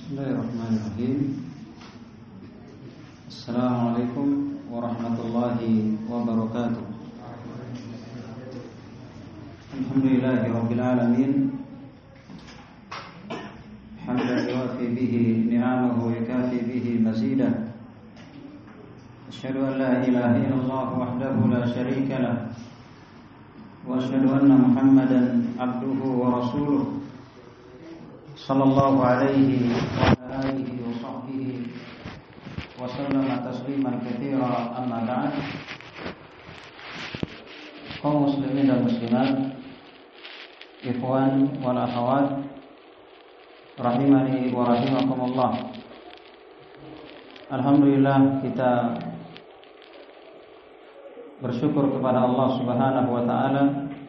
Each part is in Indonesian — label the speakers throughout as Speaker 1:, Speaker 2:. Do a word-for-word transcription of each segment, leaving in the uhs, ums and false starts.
Speaker 1: Bismillahirrahmanirrahim. Assalamualaikum warahmatullahi wabarakatuh. Alhamdulillahirabbil alamin. Hamdan yuwafi bihi ni'amahu wa yukafi bihi mazidah. Asyhadu an la ilaha illallah wahdahu la syarika lah. Wa asyhadu anna Muhammadan abduhu wa rasuluh. Sallallahu alaihi wa alihi wa sahbihi wa sallama tasliman katsira, amma ba'd. Kaum muslimin dan muslimat, ikhwan wal akhawat, rahimani wa rahimakumullah. Alhamdulillah, kita bersyukur kepada Allah Subhanahu wa taala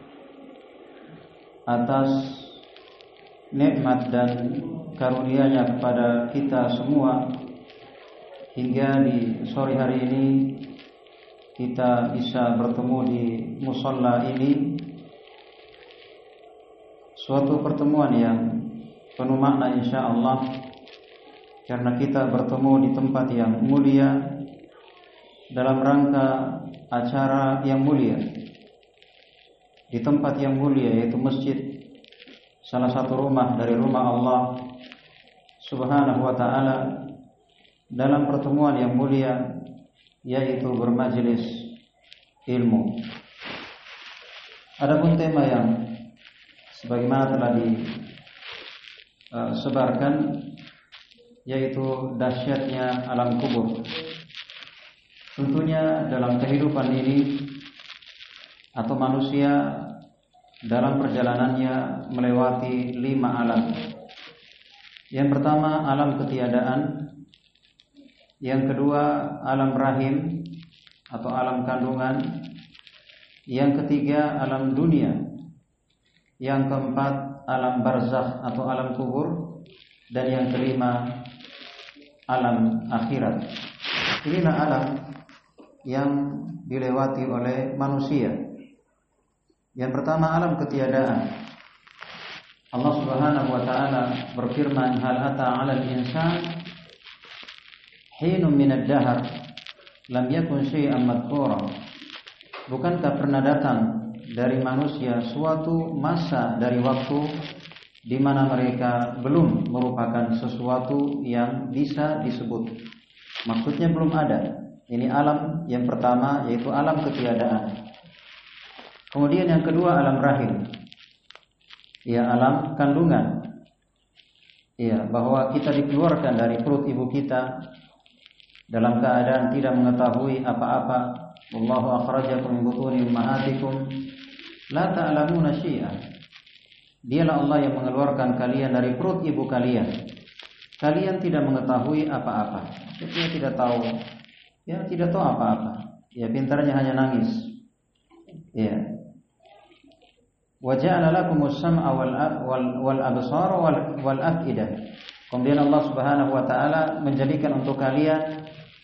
Speaker 1: atas nikmat dan karunia-Nya kepada kita semua, hingga di sore hari ini kita bisa bertemu di musalla ini. Suatu pertemuan yang penuh makna insyaallah, karena kita bertemu di tempat yang mulia dalam rangka acara yang mulia, di tempat yang mulia yaitu masjid, salah satu rumah dari rumah Allah Subhanahu wa ta'ala, dalam pertemuan yang mulia yaitu bermajelis ilmu. Adapun tema yang sebagaimana telah disebarkan yaitu dahsyatnya alam kubur. Tentunya dalam kehidupan ini atau manusia dalam perjalanannya melewati lima alam. Yang pertama alam ketiadaan, yang kedua alam rahim atau alam kandungan, yang ketiga alam dunia, yang keempat alam barzakh atau alam kubur, dan yang kelima alam akhirat. Inilah alam yang dilewati oleh manusia. Yang pertama alam ketiadaan. Allah Subhanahu wa taala berfirman, hal ata 'alal insan hinum minad dahr lam yakun syai'an madhkura. Bukankah pernah datang dari manusia suatu masa dari waktu di mana mereka belum merupakan sesuatu yang bisa disebut. Maksudnya belum ada. Ini alam yang pertama, yaitu alam ketiadaan. Kemudian yang kedua alam rahim, ya alam kandungan, ya bahwa kita dikeluarkan dari perut ibu kita dalam keadaan tidak mengetahui apa-apa. Wallahu akhrajakum min butuni ummahatikum la ta'lamuna syai'an. Dialah Allah yang mengeluarkan kalian dari perut ibu kalian. Kalian tidak mengetahui apa-apa. Dia tidak tahu, ya tidak tahu apa-apa. Ya pintarnya hanya nangis. Ya. Wa ja'ala lakumus sam'a wal wal wal absara wal wal afidah. Kemudian Allah Subhanahu wa taala menjadikan untuk kalian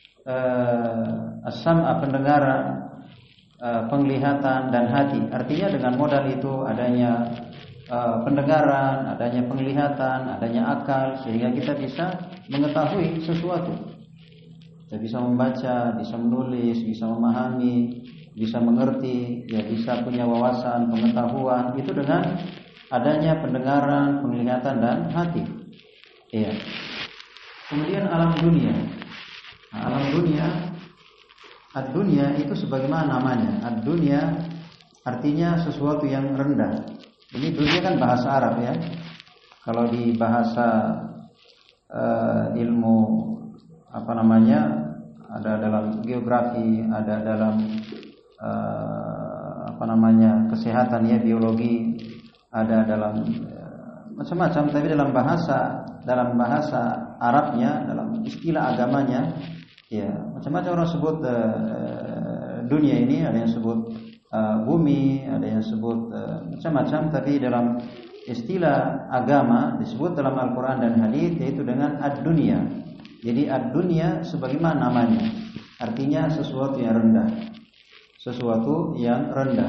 Speaker 1: uh, as-sam'a pendengaran, uh, penglihatan dan hati. Artinya dengan modal itu adanya uh, pendengaran, adanya penglihatan, adanya akal, sehingga kita bisa mengetahui sesuatu. Kita bisa membaca, bisa menulis, bisa memahami, bisa mengerti, ya bisa punya wawasan, pengetahuan, itu dengan adanya pendengaran, penglihatan dan hati. Iya. Kemudian alam dunia. Nah, alam dunia, ad-dunya itu sebagaimana namanya. Ad-dunya artinya sesuatu yang rendah. Ini dunia kan bahasa Arab ya. Kalau di bahasa uh, ilmu apa namanya, ada dalam geografi, ada dalam Uh, apa namanya kesehatan ya, biologi, ada dalam uh, macam-macam, tapi dalam bahasa dalam bahasa Arabnya, dalam istilah agamanya, ya macam-macam orang sebut uh, dunia ini. Ada yang sebut uh, bumi, ada yang sebut uh, macam-macam, tapi dalam istilah agama disebut dalam Al-Quran dan hadis yaitu dengan ad-dunya. Jadi ad-dunya sebagaimana namanya, artinya sesuatu yang rendah, sesuatu yang rendah.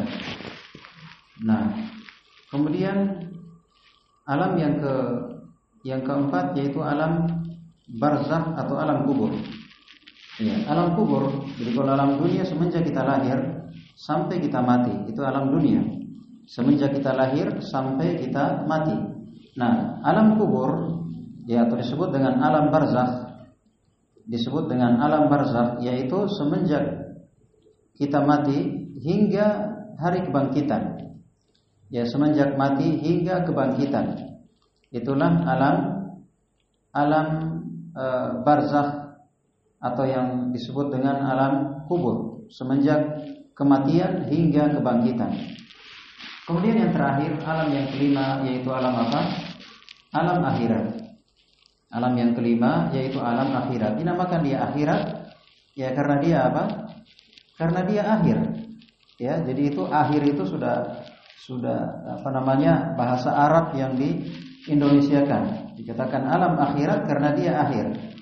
Speaker 1: Nah, kemudian alam yang ke yang keempat yaitu alam barzakh atau alam kubur. Ya, alam kubur. Jadi kalau alam dunia semenjak kita lahir sampai kita mati, itu alam dunia. Semenjak kita lahir sampai kita mati. Nah, alam kubur ya atau disebut dengan alam barzakh. Disebut dengan alam barzakh yaitu semenjak kita mati hingga hari kebangkitan. Ya, semenjak mati hingga kebangkitan. Itulah alam alam e, barzakh atau yang disebut dengan alam kubur, semenjak kematian hingga kebangkitan. Kemudian yang terakhir, alam yang kelima yaitu alam apa? Alam akhirat. Alam yang kelima yaitu alam akhirat. Dinamakan dia akhirat ya karena dia apa? Karena dia akhir. Ya, jadi itu akhir itu sudah sudah apa namanya bahasa Arab yang diindonesiakan. Dikatakan alam akhirat karena dia akhir.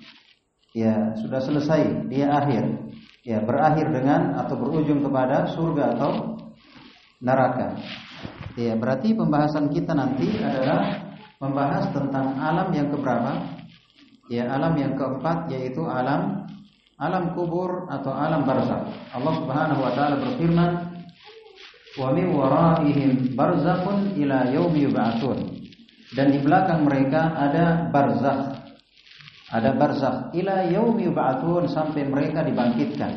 Speaker 1: Ya, sudah selesai, dia akhir. Ya, berakhir dengan atau berujung kepada surga atau neraka. Ya, berarti pembahasan kita nanti adalah membahas tentang alam yang keberapa? Ya, alam yang keempat yaitu alam alam kubur atau alam barzakh. Allah Subhanahu wa taala berfirman, "Wa min waraihim barzakhun ila yaumi yub'atsun." Dan di belakang mereka ada barzakh. Ada barzakh ila yaumi yub'atsun, sampai mereka dibangkitkan.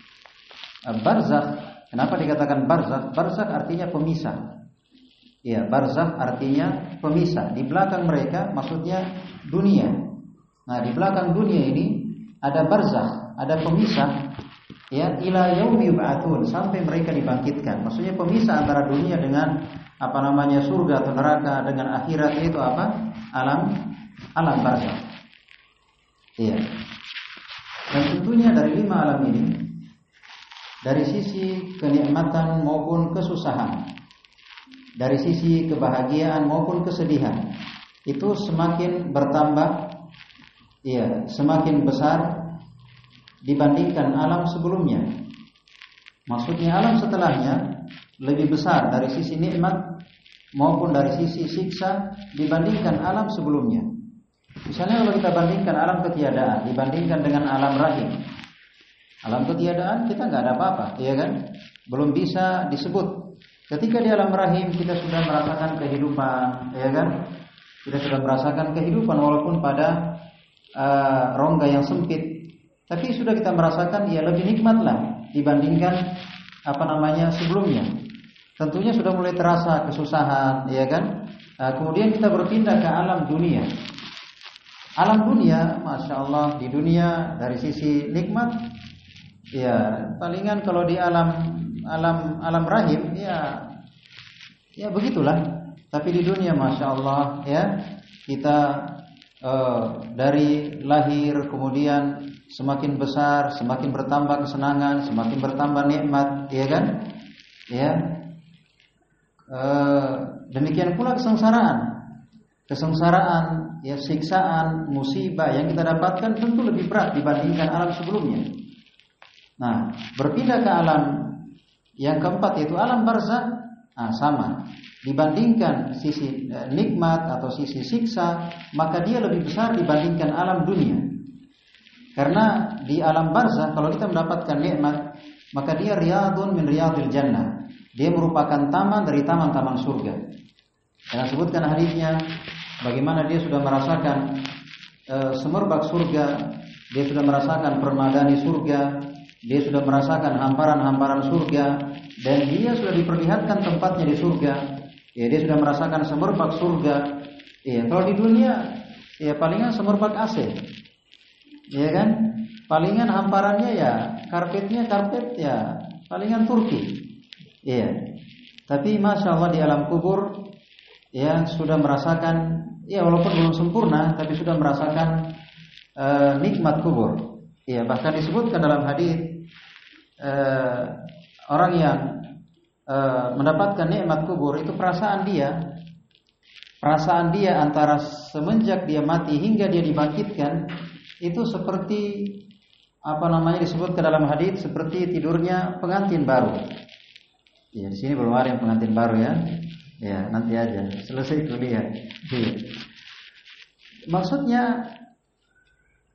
Speaker 1: Barzakh, kenapa dikatakan barzakh? Barzakh artinya pemisah. Ya, barzakh artinya pemisah. Di belakang mereka maksudnya dunia. Nah, di belakang dunia ini ada barzakh, ada pemisah. Ya, ila yaumi yub'atsun, sampai mereka dibangkitkan. Maksudnya pemisah antara dunia dengan apa namanya surga atau neraka, dengan akhirat, itu apa? Alam alam barzakh. Iya. Dan tentunya dari lima alam ini, dari sisi kenikmatan maupun kesusahan, dari sisi kebahagiaan maupun kesedihan, itu semakin bertambah, iya, semakin besar dibandingkan alam sebelumnya. Maksudnya alam setelahnya lebih besar dari sisi nikmat maupun dari sisi siksa dibandingkan alam sebelumnya. Misalnya kalau kita bandingkan alam ketiadaan dibandingkan dengan alam rahim. Alam ketiadaan kita nggak ada apa-apa, iya kan? Belum bisa disebut. Ketika di alam rahim kita sudah merasakan kehidupan, iya kan? Kita sudah merasakan kehidupan walaupun pada uh, rongga yang sempit. Tapi sudah kita merasakan ya lebih nikmatlah dibandingkan apa namanya sebelumnya. Tentunya sudah mulai terasa kesusahan, ya kan? Nah, kemudian kita berpindah ke alam dunia. Alam dunia, masya Allah, di dunia dari sisi nikmat, ya palingan kalau di alam alam alam rahim, ya ya begitulah. Tapi di dunia, masya Allah, ya kita eh, dari lahir kemudian semakin besar, semakin bertambah kesenangan, semakin bertambah nikmat, ya kan? Ya. E, demikian pula kesengsaraan. Kesengsaraan, ya siksaan, musibah yang kita dapatkan tentu lebih berat dibandingkan alam sebelumnya. Nah, berpindah ke alam yang keempat yaitu alam barzakh, nah, sama. Dibandingkan sisi e, nikmat atau sisi siksa, maka dia lebih besar dibandingkan alam dunia. Karena di alam barzakh kalau kita mendapatkan nikmat, maka dia riyadun min riyadil jannah. Dia merupakan taman dari taman-taman surga. Karena sebutkan hadisnya bagaimana dia sudah merasakan e, semerbak surga, dia sudah merasakan permadani surga, dia sudah merasakan hamparan-hamparan surga, dan dia sudah diperlihatkan tempatnya di surga. Ya, dia sudah merasakan semerbak surga. Ya, kalau di dunia ya palingan semerbak A C. Ya kan? Palingan hamparannya ya karpetnya karpet ya palingan Turki. Iya. Tapi masya Allah di alam kubur ya sudah merasakan, ya walaupun belum sempurna tapi sudah merasakan uh, nikmat kubur. Iya, bahkan disebutkan dalam hadis uh, orang yang uh, mendapatkan nikmat kubur itu perasaan dia perasaan dia antara semenjak dia mati hingga dia dibangkitkan itu seperti apa namanya disebutkan dalam hadis seperti tidurnya pengantin baru. Ya, di sini belum ada yang pengantin baru ya. Ya, nanti aja selesai kuliah. Ya. Maksudnya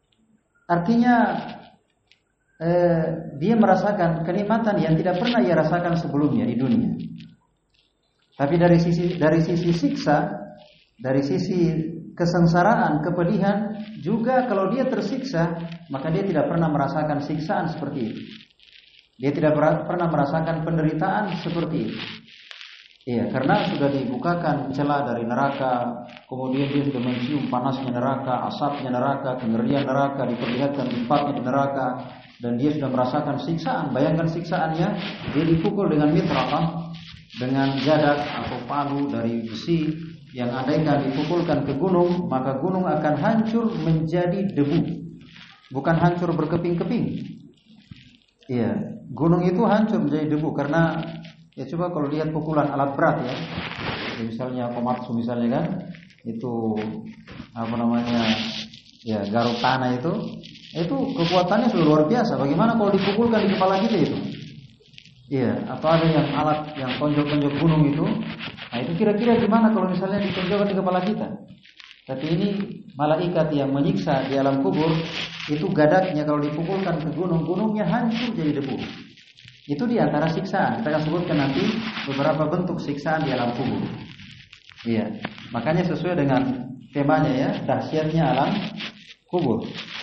Speaker 1: artinya eh, dia merasakan kenikmatan yang tidak pernah ia rasakan sebelumnya di dunia. Tapi dari sisi dari sisi siksa, dari sisi kesengsaraan, kepedihan, juga kalau dia tersiksa, maka dia tidak pernah merasakan siksaan seperti itu. Dia tidak pernah merasakan penderitaan seperti itu. Iya, karena sudah dibukakan celah dari neraka, kemudian dia sudah mencium panasnya neraka, asapnya neraka, kengerian neraka, diperlihatkan tempatnya di neraka, dan dia sudah merasakan siksaan. Bayangkan siksaannya, dia dipukul dengan mitraqah, dengan jadak atau palu dari besi, yang andaikan dipukulkan ke gunung, maka gunung akan hancur menjadi debu, bukan hancur berkeping-keping. Iya, gunung itu hancur menjadi debu karena ya coba kalau lihat pukulan alat berat ya, ya misalnya komatsu misalnya kan, itu apa namanya ya garuk tanah itu, itu kekuatannya sudah luar biasa. Bagaimana kalau dipukulkan di kepala kita itu? Iya, atau ada yang alat yang tonjok-tonjok gunung itu, nah itu kira-kira gimana kalau misalnya ditonjokkan di kepala kita? Tapi ini malaikat yang menyiksa di alam kubur, itu gadaknya kalau dipukulkan ke gunung, gunungnya hancur jadi debu. Itu di antara siksaan. Kita akan sebutkan nanti beberapa bentuk siksaan di alam kubur. Iya, makanya sesuai dengan temanya ya, dahsyatnya alam kubur.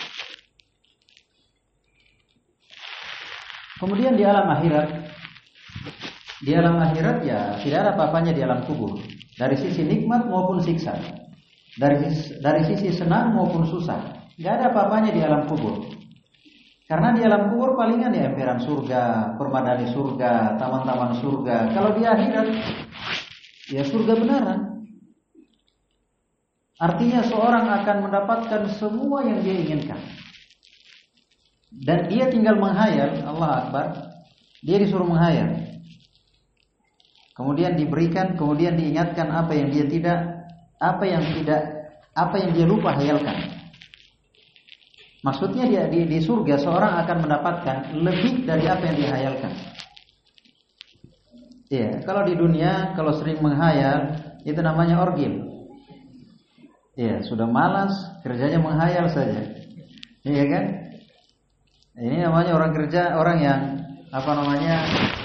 Speaker 1: Kemudian di alam akhirat, di alam akhirat ya tidak ada apa-apanya di alam kubur, dari sisi nikmat maupun siksa, dari dari sisi senang maupun susah, nggak ada apa-apanya di alam kubur. Karena di alam kubur palingan ya emperan surga, permadani surga, taman-taman surga. Kalau di akhirat ya surga beneran. Artinya seorang akan mendapatkan semua yang dia inginkan. Dan dia tinggal menghayal, Allah Akbar. Dia disuruh menghayal. Kemudian diberikan, kemudian diingatkan apa yang dia tidak, apa yang tidak, apa yang dia lupa hayalkan. Maksudnya dia di, di surga seorang akan mendapatkan lebih dari apa yang dihayalkan. Iya, kalau di dunia kalau sering menghayal itu namanya orgil. Iya, sudah malas kerjanya menghayal saja. Iya kan? Ini namanya orang kerja, orang yang apa namanya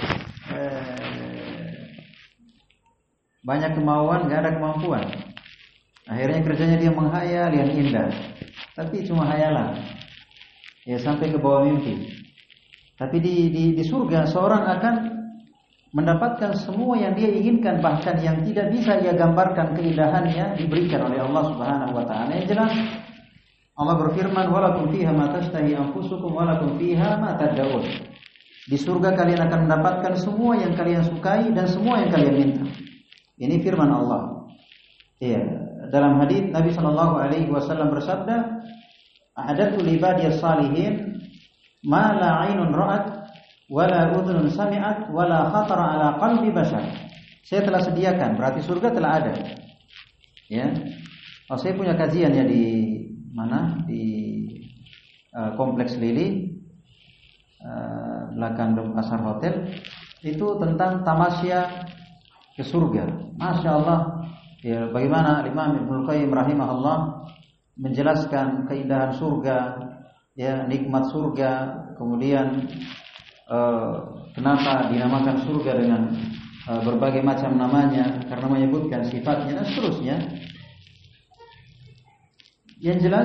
Speaker 1: eh, banyak kemauan, nggak ada kemampuan. Akhirnya kerjanya dia menghayal yang indah, tapi cuma hayalan. Ya sampai ke bawah mimpi. Tapi di, di di surga seorang akan mendapatkan semua yang dia inginkan, bahkan yang tidak bisa ia gambarkan keindahannya diberikan oleh Allah Subhanahu wa taala. Yang jelas Allah berfirman, "Walakum fiha ma tashtahi anfusukum walakum fiha ma tad'un." Di surga kalian akan mendapatkan semua yang kalian sukai dan semua yang kalian minta. Ini firman Allah. Iya, dalam hadis Nabi sallallahu alaihi wasallam bersabda, "A'adatu li ibadiyas salihin ma la 'ainun ra'at wa la udhunun sami'at wa la khatara 'ala qalbi bashar." Saya telah sediakan, berarti surga telah ada. Ya. Oh, saya punya kajian ya di mana? Di uh, Kompleks Lili uh, belakang Pasar Hotel, itu tentang tamasya ke surga. Masya Allah. Ya, bagaimana Imam Ibnu Qayyim rahimahullah menjelaskan keindahan surga, ya, nikmat surga, kemudian eh, kenapa dinamakan surga dengan eh, berbagai macam namanya, karena menyebutkan sifatnya dan seterusnya. Yang jelas,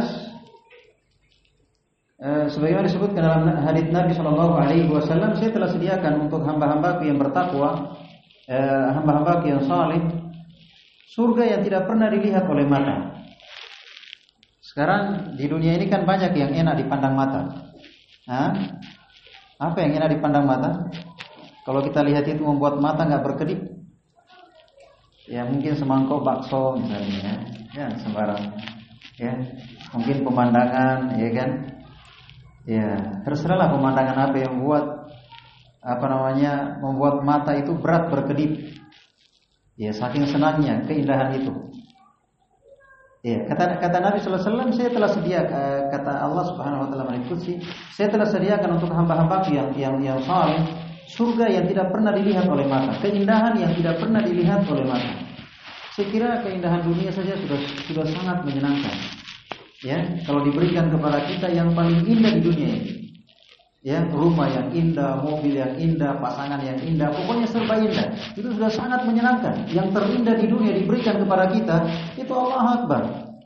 Speaker 1: eh, sebagaimana disebutkan dalam hadits Nabi Shallallahu Alaihi Wasallam, saya telah sediakan untuk hamba-hambaku yang bertakwa, eh, hamba-hambaku yang salih, surga yang tidak pernah dilihat oleh mata. Sekarang di dunia ini kan banyak yang enak dipandang mata. Hah? Apa yang enak dipandang mata? Kalau kita lihat itu membuat mata nggak berkedip. Ya mungkin semangkok bakso misalnya, ya sembarang. Ya mungkin pemandangan, ya kan? Ya terserahlah pemandangan apa yang membuat apa namanya membuat mata itu berat berkedip. Ya saking senangnya keindahan itu. Ya, kata kata Nabi sallallahu alaihi wasallam, saya telah sediakan, kata Allah Subhanahu wa taala melalui Qudsi, saya telah sediakan untuk hamba-hambaku yang yang yang saleh surga yang tidak pernah dilihat oleh mata, keindahan yang tidak pernah dilihat oleh mata. Saya kira keindahan dunia saja sudah sudah sangat menyenangkan. Ya, kalau diberikan kepada kita yang paling indah di dunia ini. Ya, rumah yang indah, mobil yang indah, pasangan yang indah, pokoknya serba indah. Itu sudah sangat menyenangkan. Yang terindah di dunia diberikan kepada kita, itu Allah Akbar.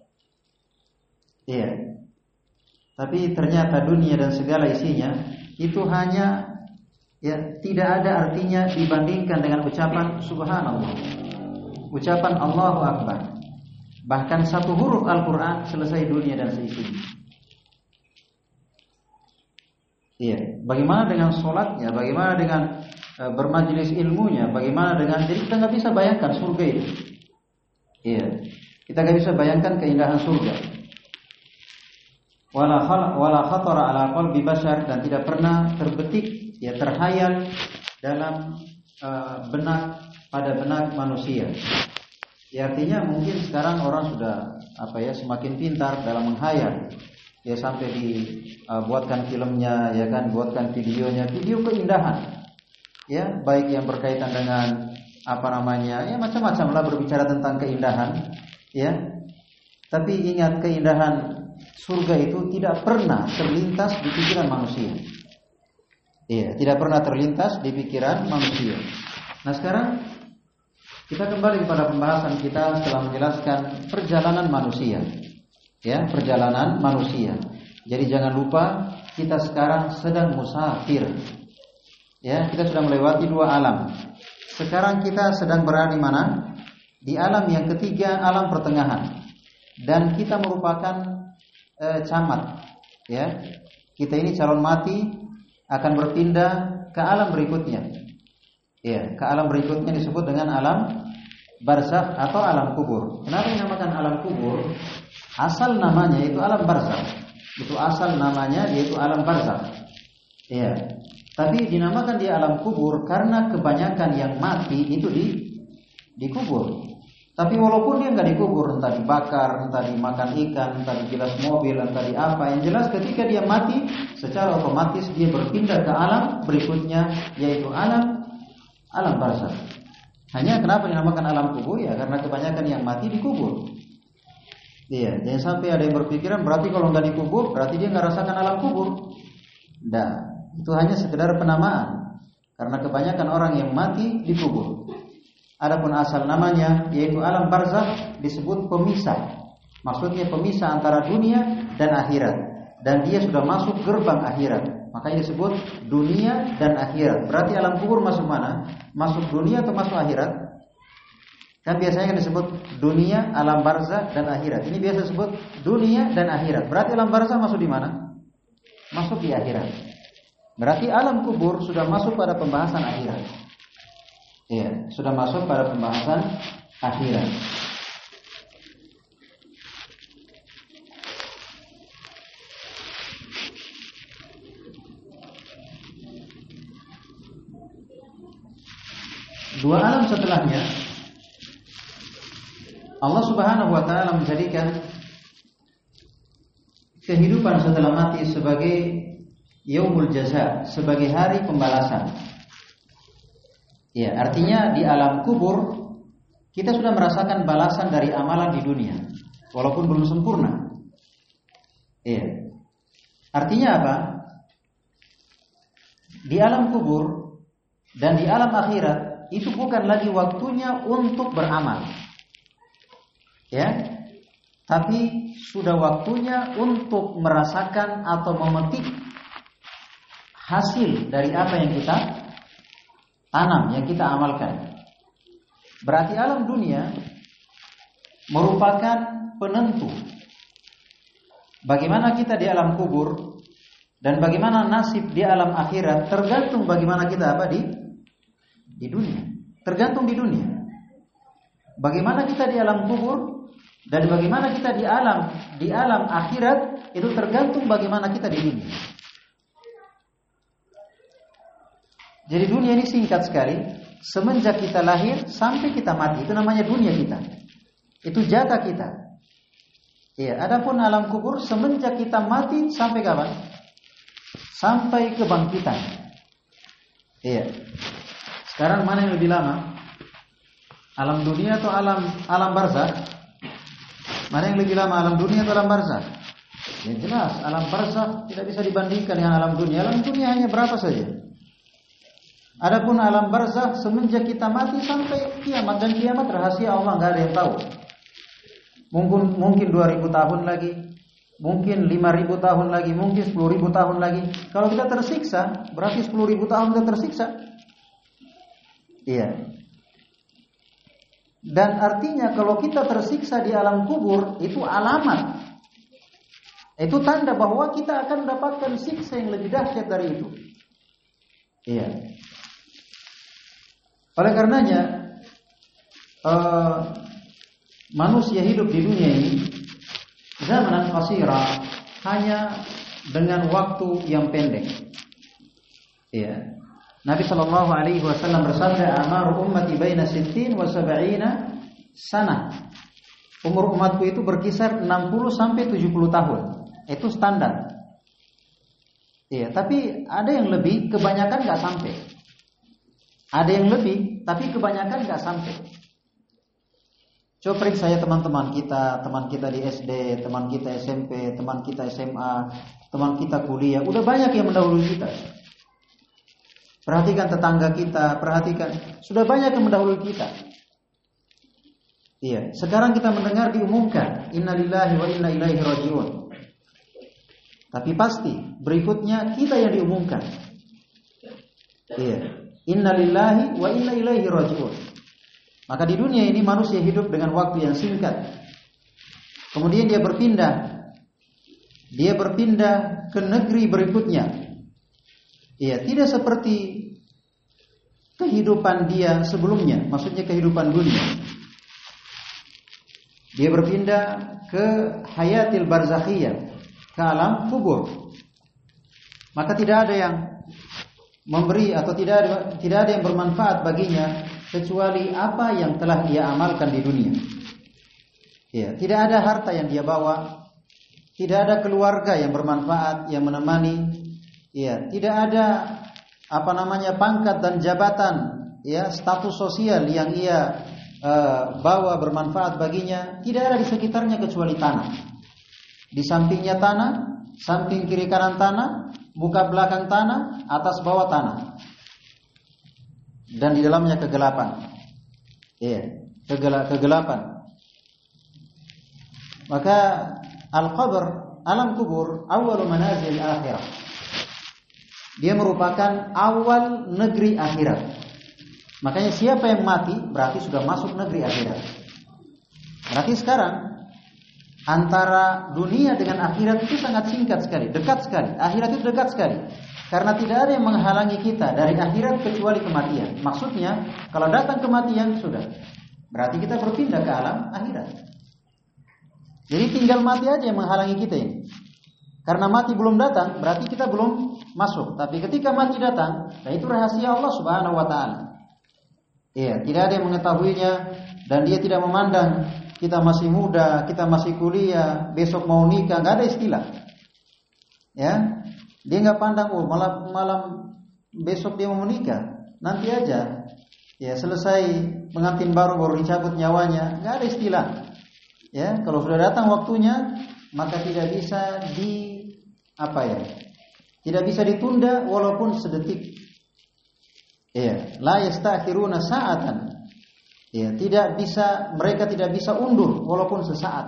Speaker 1: Iya. Tapi ternyata dunia dan segala isinya itu hanya ya tidak ada artinya dibandingkan dengan ucapan subhanallah. Ucapan Allahu Akbar. Bahkan satu huruf Al-Qur'an selesai dunia dan seisinya. Iya, bagaimana dengan sholatnya, bagaimana dengan e, bermajelis ilmunya, bagaimana dengan, jadi kita nggak bisa bayangkan surga itu. Iya, kita nggak bisa bayangkan keindahan surga. Wala khala wala khatara ala qalbi bashar, dan tidak pernah terbetik, ya terhayal dalam e, benak pada benak manusia. Ya artinya mungkin sekarang orang sudah apa ya semakin pintar dalam menghayal. Ya sampai dibuatkan uh, filmnya, ya kan, buatkan videonya, video keindahan, ya baik yang berkaitan dengan apa namanya, ya macam-macam lah berbicara tentang keindahan, ya. Tapi ingat, keindahan surga itu tidak pernah terlintas di pikiran manusia, ya, tidak pernah terlintas di pikiran manusia. Nah sekarang kita kembali kepada pembahasan kita setelah menjelaskan perjalanan manusia. Ya, perjalanan manusia. Jadi jangan lupa kita sekarang sedang musafir. Ya, kita sudah melewati dua alam. Sekarang kita sedang berada di mana? Di alam yang ketiga, alam pertengahan. Dan kita merupakan e, camat. Ya, kita ini calon mati akan berpindah ke alam berikutnya. Ya, ke alam berikutnya disebut dengan alam barzakh atau alam kubur. Kenapa dinamakan alam kubur? Asal namanya itu alam barzakh. Itu asal namanya yaitu alam barzakh. Iya. Tapi dinamakan dia alam kubur karena kebanyakan yang mati itu di dikubur. Tapi walaupun dia nggak dikubur, entah dibakar, entah dimakan ikan, entah digilas mobil, entah di apa, yang jelas ketika dia mati, secara otomatis dia berpindah ke alam berikutnya, yaitu alam alam barzakh. Hanya kenapa dinamakan alam kubur? Ya karena kebanyakan yang mati dikubur. Iya, jangan sampai ada yang berpikiran berarti kalau nggak dikubur berarti dia nggak rasakan alam kubur. Nah, itu hanya sekedar penamaan. Karena kebanyakan orang yang mati dikubur. Adapun asal namanya yaitu alam barzakh disebut pemisah. Maksudnya pemisah antara dunia dan akhirat. Dan dia sudah masuk gerbang akhirat. Makanya disebut dunia dan akhirat. Berarti alam kubur masuk mana? Masuk dunia atau masuk akhirat? Kan biasanya kan disebut dunia, alam barzakh dan akhirat. Ini biasa disebut dunia dan akhirat. Berarti alam barzakh masuk di mana? Masuk di akhirat. Berarti alam kubur sudah masuk pada pembahasan akhirat. Iya, sudah masuk pada pembahasan akhirat. Dua alam setelahnya Allah Subhanahu wa taala menjadikan kehidupan setelah mati sebagai yaumul jaza, sebagai hari pembalasan. Ya, artinya di alam kubur kita sudah merasakan balasan dari amalan di dunia, walaupun belum sempurna. Iya. Artinya apa? Di alam kubur dan di alam akhirat itu bukan lagi waktunya untuk beramal. Ya, tapi sudah waktunya untuk merasakan atau memetik hasil dari apa yang kita tanam, yang kita amalkan. Berarti alam dunia merupakan penentu bagaimana kita di alam kubur dan bagaimana nasib di alam akhirat, tergantung bagaimana kita apa di di dunia. Tergantung di dunia. Bagaimana kita di alam kubur dan bagaimana kita di alam di alam akhirat itu tergantung bagaimana kita di dunia. Jadi dunia ini singkat sekali, semenjak kita lahir sampai kita mati, itu namanya dunia kita. Itu jatah kita. Iya, adapun alam kubur semenjak kita mati sampai kapan? Sampai kebangkitan. Iya. Sekarang mana yang lebih lama? Alam dunia atau alam alam barzakh? Mana yang lebih lama, alam dunia atau alam barzakh? Ya jelas, alam barzakh tidak bisa dibandingkan dengan alam dunia. Alam dunia hanya berapa saja. Adapun alam barzakh semenjak kita mati sampai kiamat, dan kiamat rahasia Allah, nggak ada yang tahu. Mungkin mungkin dua ribu tahun lagi, mungkin lima ribu tahun lagi, mungkin sepuluh ribu tahun lagi. Kalau kita tersiksa, berarti sepuluh ribu tahun kita tersiksa. Iya. Dan artinya kalau kita tersiksa di alam kubur, itu alamat. Itu tanda bahwa kita akan mendapatkan siksa yang lebih dahsyat dari itu. Iya. Oleh karenanya, uh, manusia hidup di dunia ini zamanan qasira, hanya dengan waktu yang pendek. Iya. Nabi sallallahu alaihi wasallam bersabda, "Amaru ummati baina sittin wa sab'ina sanah." Umur umatku itu berkisar enam puluh sampai tujuh puluh tahun. Itu standar. Iya, tapi ada yang lebih, kebanyakan nggak sampai. Ada yang lebih, tapi kebanyakan nggak sampai. Coba periksa ya teman-teman kita, teman kita di S D, teman kita S M P, teman kita S M A, teman kita kuliah. Udah banyak yang mendahului kita. Perhatikan tetangga kita, perhatikan. Sudah banyak yang mendahului kita. Iya, sekarang kita mendengar diumumkan, innalillahi wa inna ilaihi rajiun. Tapi pasti berikutnya kita yang diumumkan. Iya. Innalillahi wa inna ilaihi raji'un. Maka di dunia ini manusia hidup dengan waktu yang singkat. Kemudian dia berpindah. Dia berpindah ke negeri berikutnya. Iya, tidak seperti kehidupan dia sebelumnya, maksudnya kehidupan dunia. Dia berpindah ke hayatil barzakhiyah, ke alam kubur. Maka tidak ada yang memberi atau tidak ada, tidak ada yang bermanfaat baginya kecuali apa yang telah dia amalkan di dunia. Ya, tidak ada harta yang dia bawa, tidak ada keluarga yang bermanfaat yang menemani, ya, tidak ada apa namanya pangkat dan jabatan, ya, status sosial yang ia uh, bawa bermanfaat baginya, tidak ada di sekitarnya kecuali tanah. Di sampingnya tanah, samping kiri kanan tanah, muka belakang tanah, atas bawah tanah. Dan di dalamnya kegelapan. Iya, kegelapan. Maka al-qabr, alam kubur, awal manazil akhirah. Dia merupakan awal negeri akhirat. Makanya siapa yang mati berarti sudah masuk negeri akhirat. Berarti sekarang antara dunia dengan akhirat itu sangat singkat sekali, dekat sekali. Akhirat itu dekat sekali. Karena tidak ada yang menghalangi kita dari akhirat kecuali kematian. Maksudnya, kalau datang kematian sudah, berarti kita berpindah ke alam akhirat. Jadi tinggal mati aja yang menghalangi kita ini. Karena mati belum datang, berarti kita belum masuk. Tapi ketika mati datang, nah itu rahasia Allah Subhanahu wa taala. Iya, tidak ada yang mengetahuinya dan dia tidak memandang kita masih muda, kita masih kuliah, besok mau nikah, nggak ada istilah. Ya, dia nggak pandang, oh malam malam besok dia mau menikah, nanti aja. Ya, selesai pengantin baru baru dicabut nyawanya, nggak ada istilah. Ya, kalau sudah datang waktunya, maka tidak bisa di apa ya? Tidak bisa ditunda walaupun sedetik. Ya, la yastakhiruna sa'atan. Ya, tidak bisa, mereka tidak bisa undur walaupun sesaat.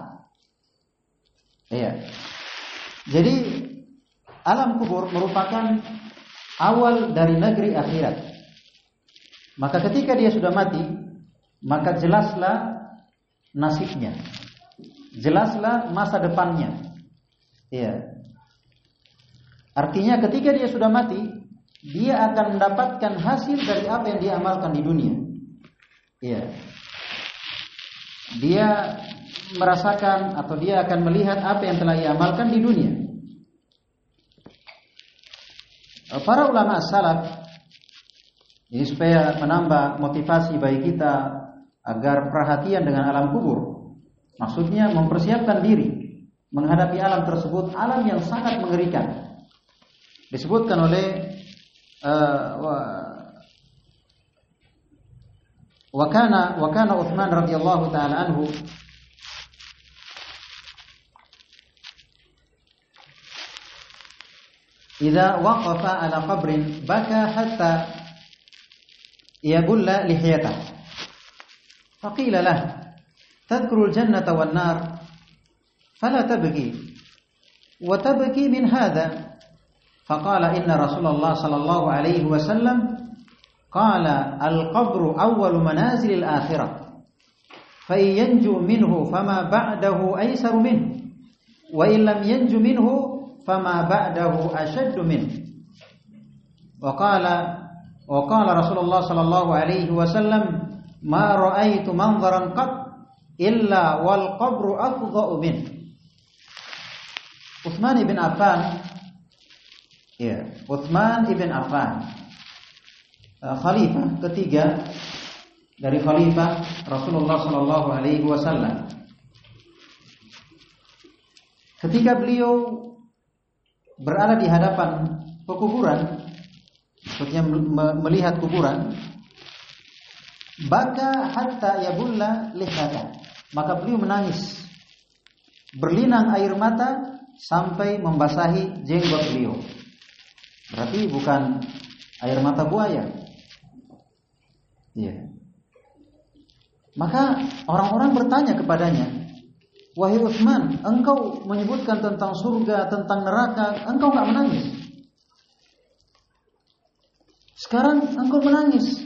Speaker 1: Ya. Jadi alam kubur merupakan awal dari negeri akhirat. Maka ketika dia sudah mati, maka jelaslah nasibnya. Jelaslah masa depannya. Ya. Artinya ketika dia sudah mati, dia akan mendapatkan hasil dari apa yang dia amalkan di dunia. Ya. Dia merasakan atau dia akan melihat apa yang telah ia amalkan di dunia. Para ulama salaf ini supaya menambah motivasi bagi kita agar perhatian dengan alam kubur. Maksudnya mempersiapkan diri menghadapi alam tersebut, alam yang sangat mengerikan. Disebutkan oleh uh, Wa kana wa kana Utsman radhiyallahu taala anhu idza waqafa ala qabrin baka hatta yabulla lihiyatah. Faqila lah tadhkurul jannata wan nar fala tabki wa tabki min hadha. Faqala inna Rasulullah sallallahu alaihi wasallam qala al-qabru awwalu manazilil akhirah fa yanju minhu fama ba'dahu aysaru min wa illam yanju minhu fama ba'dahu ashaddu min. Wa qala wa qala Rasulullah sallallahu alaihi wasallam ma ra'aitu manzaran qat illa wal qabru afdha'u min. Utsman ibn Affan, ya, Utsman ibn Affan, uh, khalifah ketiga dari khalifah Rasulullah sallallahu alaihi wasallam. Ketika beliau berada di hadapan pekuburan, maksudnya melihat kuburan, baka hatta yabulla lihata, maka beliau menangis, berlinang air mata sampai membasahi jenggot beliau. Berarti bukan air mata buaya. Iya. Maka orang-orang bertanya kepadanya, wahai Utsman, engkau menyebutkan tentang surga, tentang neraka, engkau enggak menangis. Sekarang engkau menangis.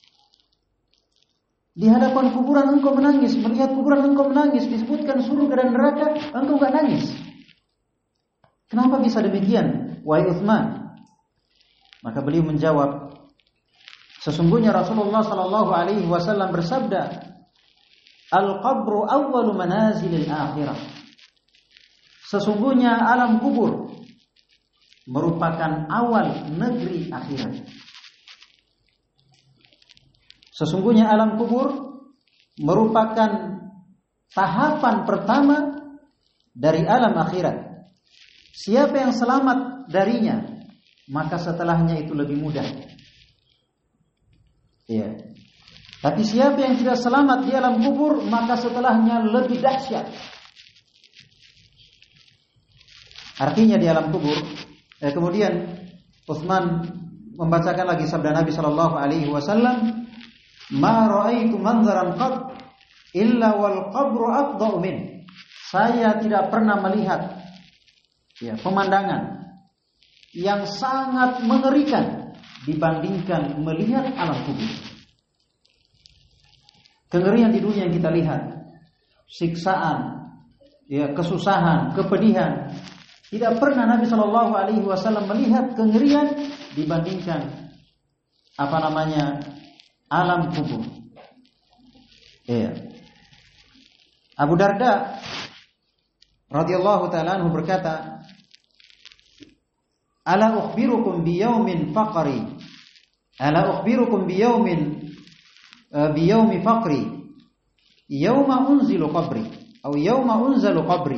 Speaker 1: Di hadapan kuburan engkau menangis, melihat kuburan engkau menangis, disebutkan surga dan neraka, engkau enggak nangis. Kenapa bisa demikian, wahai Utsman? Maka beliau menjawab, sesungguhnya Rasulullah sallallahu alaihi wasallam bersabda, al-qabru awwalu manazilil akhirah. Sesungguhnya alam kubur merupakan awal negeri akhirat. Sesungguhnya alam kubur merupakan tahapan pertama dari alam akhirat. Siapa yang selamat darinya, maka setelahnya itu lebih mudah. Iya. Tapi siapa yang tidak selamat di alam kubur, maka setelahnya lebih dahsyat. Artinya di alam kubur, eh, kemudian Utsman membacakan lagi sabda Nabi sallallahu alaihi wasallam, "Ma ra'aitu manzaran qad illa wal qabru afdha'u min." Saya tidak pernah melihat ya, pemandangan yang sangat mengerikan dibandingkan melihat alam kubur. Kengerian di dunia yang kita lihat, siksaan, ya, kesusahan, kepedihan, tidak pernah Nabi Shallallahu Alaihi Wasallam melihat kengerian dibandingkan apa namanya alam kubur. Ya. Abu Darda radhiyallahu taala anhu berkata, "Ala ukhbirukum biyaumin faqri, ala ukhbirukum biyaumin biyaumi faqri yauma unzilu qabri atau yauma unzalu qabri."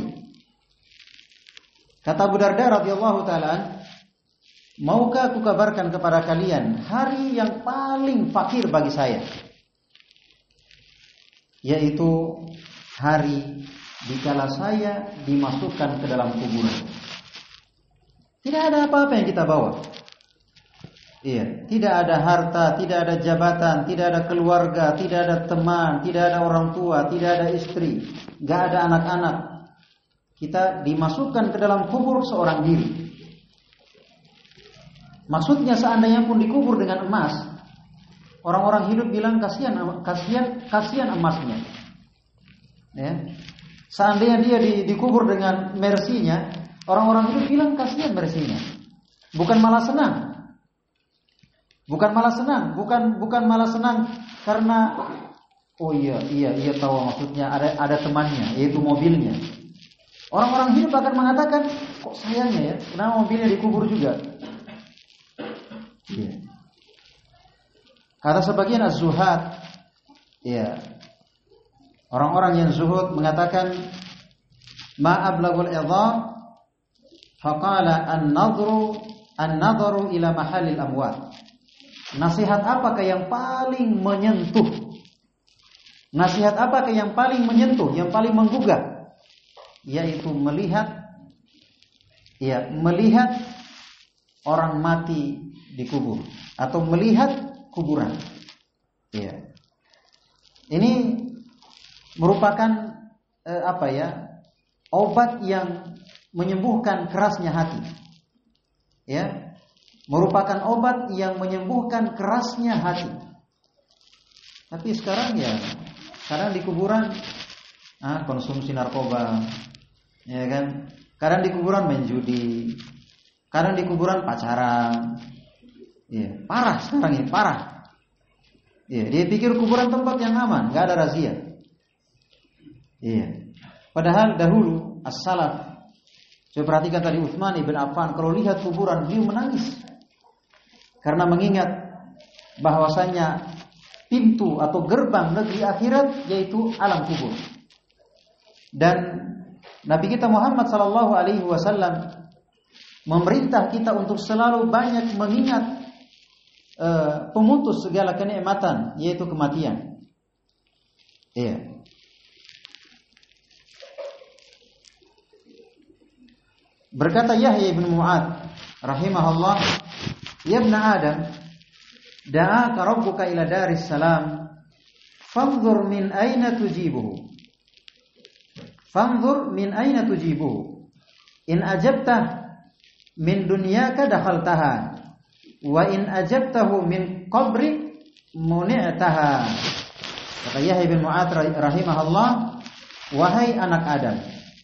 Speaker 1: Kata Abu Darda radhiyallahu taala, maukah aku kabarkan kepada kalian hari yang paling fakir bagi saya, yaitu hari dikala saya dimasukkan ke dalam kuburan. Tidak ada apa-apa yang kita bawa. Iya, tidak ada harta, tidak ada jabatan, tidak ada keluarga, tidak ada teman, tidak ada orang tua, tidak ada istri, gak ada anak-anak. Kita dimasukkan ke dalam kubur seorang diri. Maksudnya seandainya pun dikubur dengan emas, orang-orang hidup bilang kasihan, kasihan, kasihan emasnya. Ya. Seandainya dia di, dikubur dengan mersinya, orang-orang hidup bilang kasihan mersinya. Bukan malah senang. Bukan malah senang, bukan bukan malah senang karena oh iya iya iya tahu maksudnya ada ada temannya yaitu mobilnya. Orang-orang hidup akan mengatakan kok sayangnya ya, kenapa mobilnya dikubur juga? Ya. Kata sebagian az-zuhad, ya, orang-orang yang zuhud mengatakan ma ablagul idha faqala an-nadhru an-nadhru ila mahallil amwat. Nasihat apakah yang paling menyentuh? Nasihat apakah yang paling menyentuh, yang paling menggugah? Yaitu melihat ya, melihat orang mati dikubur atau melihat kuburan. Ya. Ini merupakan eh, apa ya? Obat yang menyembuhkan kerasnya hati. Ya. Merupakan obat yang menyembuhkan kerasnya hati. Tapi sekarang ya, sekarang di kuburan ah, konsumsi narkoba, ya kan? Kadang di kuburan main judi, kadang di kuburan pacaran. Ya, parah sekarang ini, parah. Ya, dia pikir kuburan tempat yang aman, nggak ada razia. Iya. Padahal dahulu as-salaf, saya perhatikan tadi Utsman ibn Affan, kalau lihat kuburan beliau menangis karena mengingat bahwasanya pintu atau gerbang negeri akhirat yaitu alam kubur. Dan Nabi kita Muhammad sallallahu alaihi wasallam memerintah kita untuk selalu banyak mengingat Uh, pemutus segala kenikmatan, yaitu kematian. Iya. Berkata Yahya ibn Mu'ad rahimahullah, "Ya ibn Adam, da'aka rabbuka ila daris salam, fanzur min aina tujibuhu. Fanzur min aina tujibuhu. In ajabtah min dunyaka dakhaltaha. Wa in ajabtahu min qabri muni'taha." Kata Yahya bin Mu'adz rahimahullah, "Wahai anak Adam,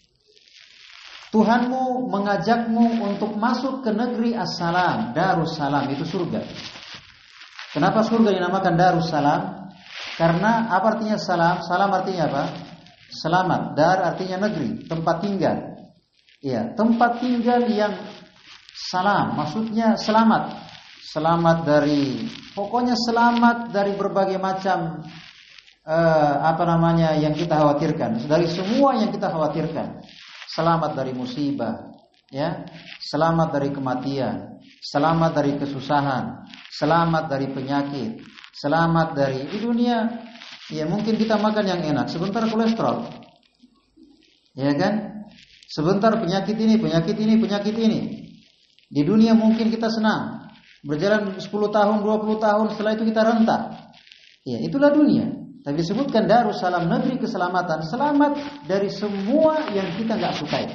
Speaker 1: Tuhanmu mengajakmu untuk masuk ke negeri as-salam, Darussalam, itu surga. Kenapa surga dinamakan Darussalam? Karena apa artinya salam? Salam artinya apa? Selamat. Dar artinya negeri, tempat tinggal. Iya, tempat tinggal yang salam, maksudnya selamat. Selamat dari, pokoknya selamat dari berbagai macam eh, apa namanya yang kita khawatirkan, dari semua yang kita khawatirkan. Selamat dari musibah, ya, selamat dari kematian, selamat dari kesusahan, selamat dari penyakit, selamat dari di dunia. Ya mungkin kita makan yang enak, sebentar kolesterol, ya kan? Sebentar penyakit ini, penyakit ini, penyakit ini. Di dunia mungkin kita senang. Berjalan sepuluh tahun, dua puluh tahun, setelah itu kita renta. Ya, itulah dunia. Tapi disebutkan Darussalam, negeri keselamatan, selamat dari semua yang kita enggak sukai.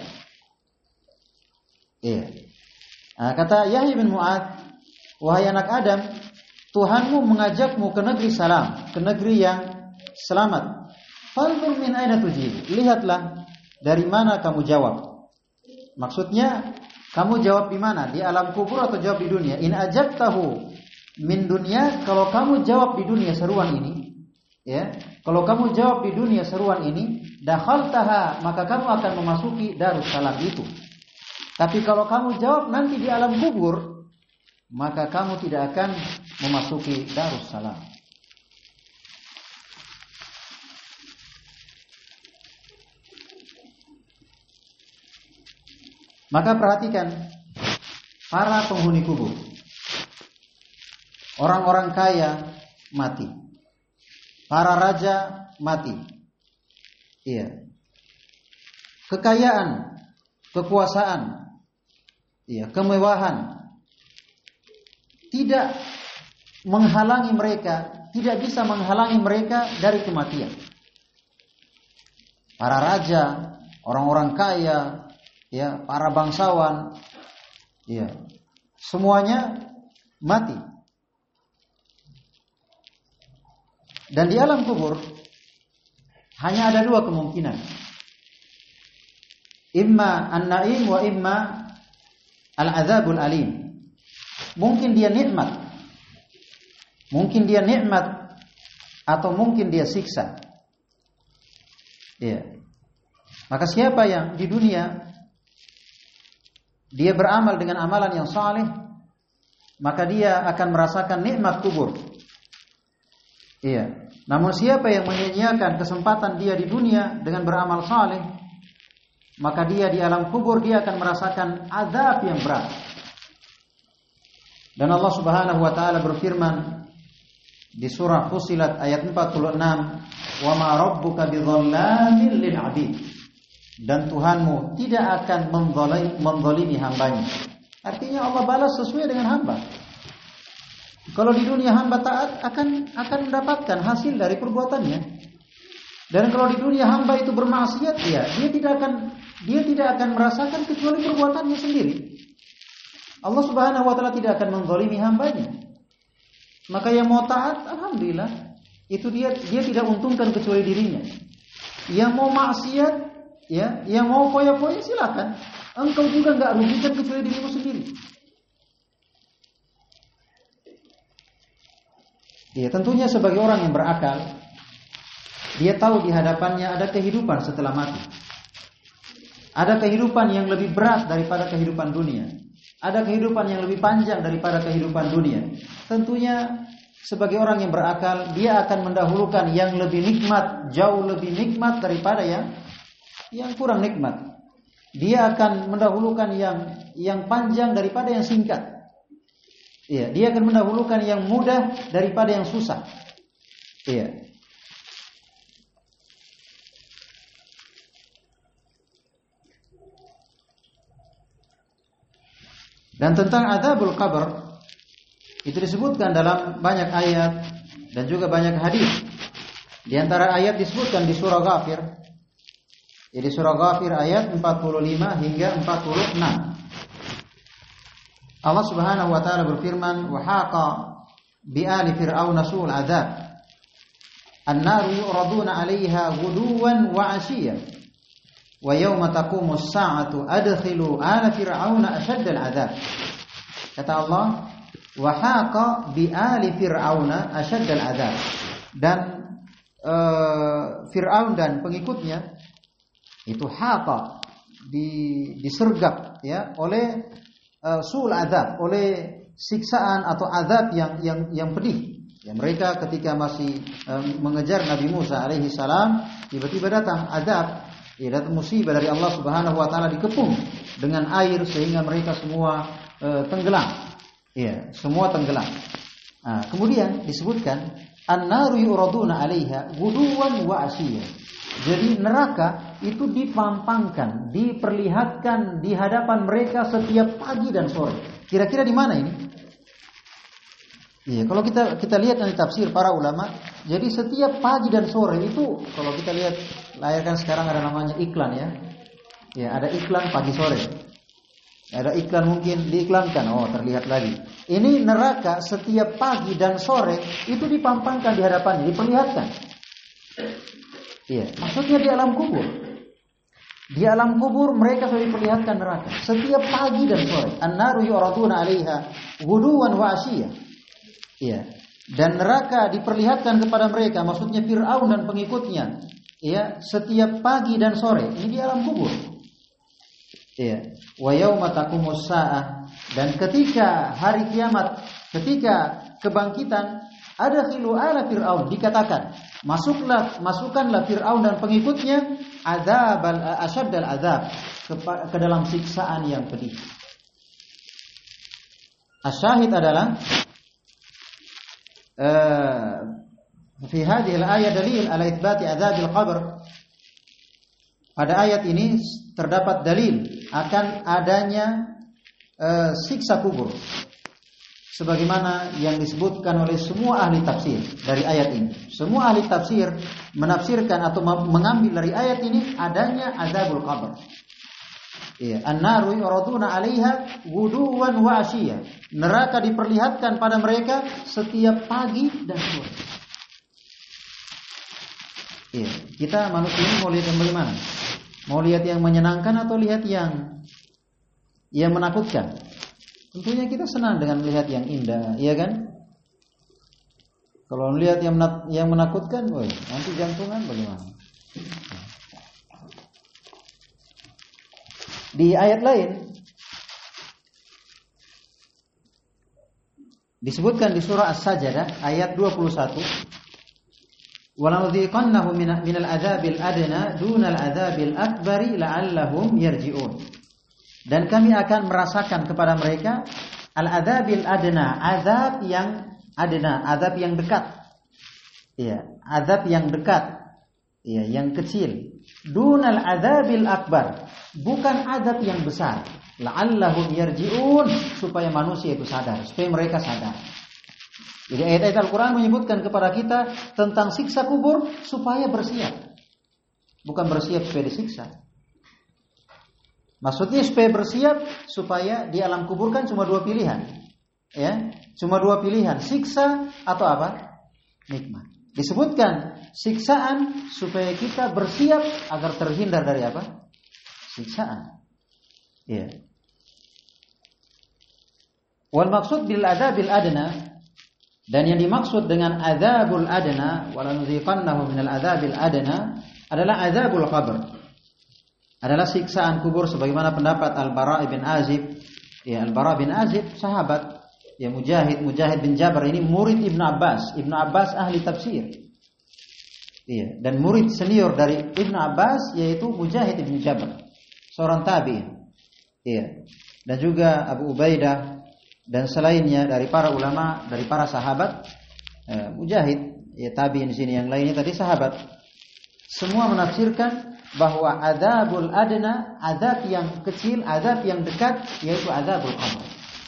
Speaker 1: Iya. Nah, kata Yahya bin Mu'adz, "Wahai anak Adam, Tuhanmu mengajakmu ke negeri salam, ke negeri yang selamat. Fanzur min aina tujib." Lihatlah dari mana kamu jawab. Maksudnya kamu jawab di mana? Di alam kubur atau jawab di dunia? In ajabtahu min dunia, kalau kamu jawab di dunia seruan ini, ya. Kalau kamu jawab di dunia seruan ini, dakhaltaha, maka kamu akan memasuki Darussalam itu. Tapi kalau kamu jawab nanti di alam kubur, maka kamu tidak akan memasuki Darussalam. Maka perhatikan para penghuni kubur. Orang-orang kaya mati. Para raja mati. Iya. Kekayaan, kekuasaan, iya, kemewahan tidak menghalangi mereka, tidak bisa menghalangi mereka dari kematian. Para raja, orang-orang kaya, ya, para bangsawan, ya, semuanya mati. Dan di alam kubur hanya ada dua kemungkinan. Imma an-na'im wa imma al-azabul alim. Mungkin dia nikmat. Mungkin dia nikmat atau mungkin dia siksa. Ya. Maka siapa yang di dunia dia beramal dengan amalan yang saleh, maka dia akan merasakan nikmat kubur. Iya. Namun siapa yang menyia-nyiakan kesempatan dia di dunia dengan beramal saleh, maka dia di alam kubur dia akan merasakan azab yang berat. Dan Allah Subhanahu wa taala berfirman di surah Fussilat ayat empat puluh enam, "Wa ma rabbuka bidzallamin lil 'abid." Dan Tuhanmu tidak akan menzalimi hambanya. Artinya Allah balas sesuai dengan hamba. Kalau di dunia hamba taat akan akan mendapatkan hasil dari perbuatannya. Dan kalau di dunia hamba itu bermaksiat, ya dia tidak akan dia tidak akan merasakan kecuali perbuatannya sendiri. Allah Subhanahu wa taala tidak akan menzalimi hambanya. Maka yang mau taat, alhamdulillah, itu dia dia tidak untungkan kecuali dirinya. Yang mau maksiat, ya, yang mau foya-foya silakan. Engkau juga enggak rugikan kecuali dirimu sendiri. Ya, tentunya sebagai orang yang berakal, dia tahu di hadapannya ada kehidupan setelah mati. Ada kehidupan yang lebih berat daripada kehidupan dunia. Ada kehidupan yang lebih panjang daripada kehidupan dunia. Tentunya sebagai orang yang berakal, dia akan mendahulukan yang lebih nikmat, jauh lebih nikmat daripada yang yang kurang nikmat. Dia akan mendahulukan yang yang panjang daripada yang singkat. Iya, dia akan mendahulukan yang mudah daripada yang susah. Iya. Dan tentang adzabul qabr itu disebutkan dalam banyak ayat dan juga banyak hadis. Di antara ayat disebutkan di surah Ghafir. Jadi surah Ghafir ayat empat puluh lima hingga empat puluh enam. Allah Subhanahu wa taala berfirman, "Wa haqa bi ali fir'auna su'ul 'adzab. An-naru yu'raduna 'alaiha ghuduwan wa 'ashiyyan. Wa yawma taqumu as-sa'atu adkhilu ala fir'auna ashadda al-'adzab." Kata Allah, "Wa haqa bi ali fir'auna ashadda al-'adzab." Dan uh, Fir'aun dan pengikutnya itu haqa di, disergap ya oleh uh, sul azab, oleh siksaan atau azab yang yang yang pedih. Ya, mereka ketika masih uh, mengejar Nabi Musa alaihi salam, tiba-tiba datang azab, ya, datang musibah dari Allah Subhanahu wa taala, dikepung dengan air sehingga mereka semua uh, tenggelam. Ya, semua tenggelam. Nah, kemudian disebutkan an-naru yuraduna 'alaiha ghuduwan wa 'ashiyyan. Jadi neraka itu dipampangkan, diperlihatkan di hadapan mereka setiap pagi dan sore. Kira-kira di mana ini? Iya, kalau kita kita lihat dari tafsir para ulama, jadi setiap pagi dan sore itu, kalau kita lihat layar kan sekarang ada namanya iklan ya. Ya, ada iklan pagi sore. Ada iklan mungkin diiklankan, oh terlihat lagi. Ini neraka setiap pagi dan sore itu dipampangkan di hadapannya, diperlihatkan. Iya, maksudnya di alam kubur. Di alam kubur mereka sudah diperlihatkan neraka setiap pagi dan sore. An-naru yu'raduna 'alaiha ghuduwan wa 'ashiyyan. Iya. Dan neraka diperlihatkan kepada mereka, maksudnya Fir'aun dan pengikutnya, iya, setiap pagi dan sore. Ini di alam kubur. Iya. Wa yauma taqumus saah, dan ketika hari kiamat, ketika kebangkitan, ada khilu ala Fir'aun, dikatakan masuklah masukkanlah Fir'aun dan pengikutnya adzabal asyaddal adzab, ke, ke dalam siksaan yang pedih. Asyahid adalah uh, fi hadhihi al-ayat dalil ala itsbati adzabil qabr. Pada ayat ini terdapat dalil akan adanya uh, siksa kubur, sebagaimana yang disebutkan oleh semua ahli tafsir dari ayat ini. Semua ahli tafsir menafsirkan atau mengambil dari ayat ini adanya azabul qabr. Iya, an-naru yuraduna 'alaiha ghuduwan wa 'ashiyyan. Neraka diperlihatkan pada mereka setiap pagi dan sore. Iya, kita manusia ini mau lihat yang bagaimana? Mau lihat yang menyenangkan atau lihat yang yang menakutkan? Tentunya kita senang dengan melihat yang indah, iya kan? Kalau melihat yang yang menakutkan, woy, nanti jantungan bagaimana? Di ayat lain disebutkan di surah As-Sajdah ayat dua puluh satu, "Walanudhiqannahu minal adzabil adna dunal adzabil akbari la'allahum yarji'un." Dan kami akan merasakan kepada mereka al-adzabil adna, azab yang adna, azab yang dekat. Iya, azab yang dekat. Ya, yang kecil. Dunal adzabil akbar, bukan azab yang besar. La'allahum yarji'un, supaya manusia itu sadar, supaya mereka sadar. Jadi ayat-ayat Al-Quran menyebutkan kepada kita tentang siksa kubur supaya bersiap. Bukan bersiap supaya disiksa. Maksudnya supaya bersiap, supaya di alam kubur kan cuma dua pilihan. Ya, cuma dua pilihan, siksa atau apa? Nikmat. Disebutkan siksaan supaya kita bersiap agar terhindar dari apa? Siksaan. Ya. Wal maksud bil adzabil adna, dan yang dimaksud dengan adzabul adna, walanuziqannahum minal adzabil adna, adalah adzabul qabr. Adalah siksaan kubur sebagaimana pendapat Al-Bara' bin Azib. Ya, Al-Bara' bin Azib sahabat, ya Mujahid, Mujahid bin Jabr ini murid Ibnu Abbas. Ibnu Abbas ahli tafsir. Iya, dan murid senior dari Ibnu Abbas yaitu Mujahid bin Jabr, seorang tabi'in. Iya. Dan juga Abu Ubaidah dan selainnya dari para ulama, dari para sahabat. eh, Mujahid, ya tabi'in di sini, yang lainnya tadi sahabat. Semua menafsirkan bahwa adzabul adna, azab yang kecil, azab yang dekat, yaitu adzabul qabr.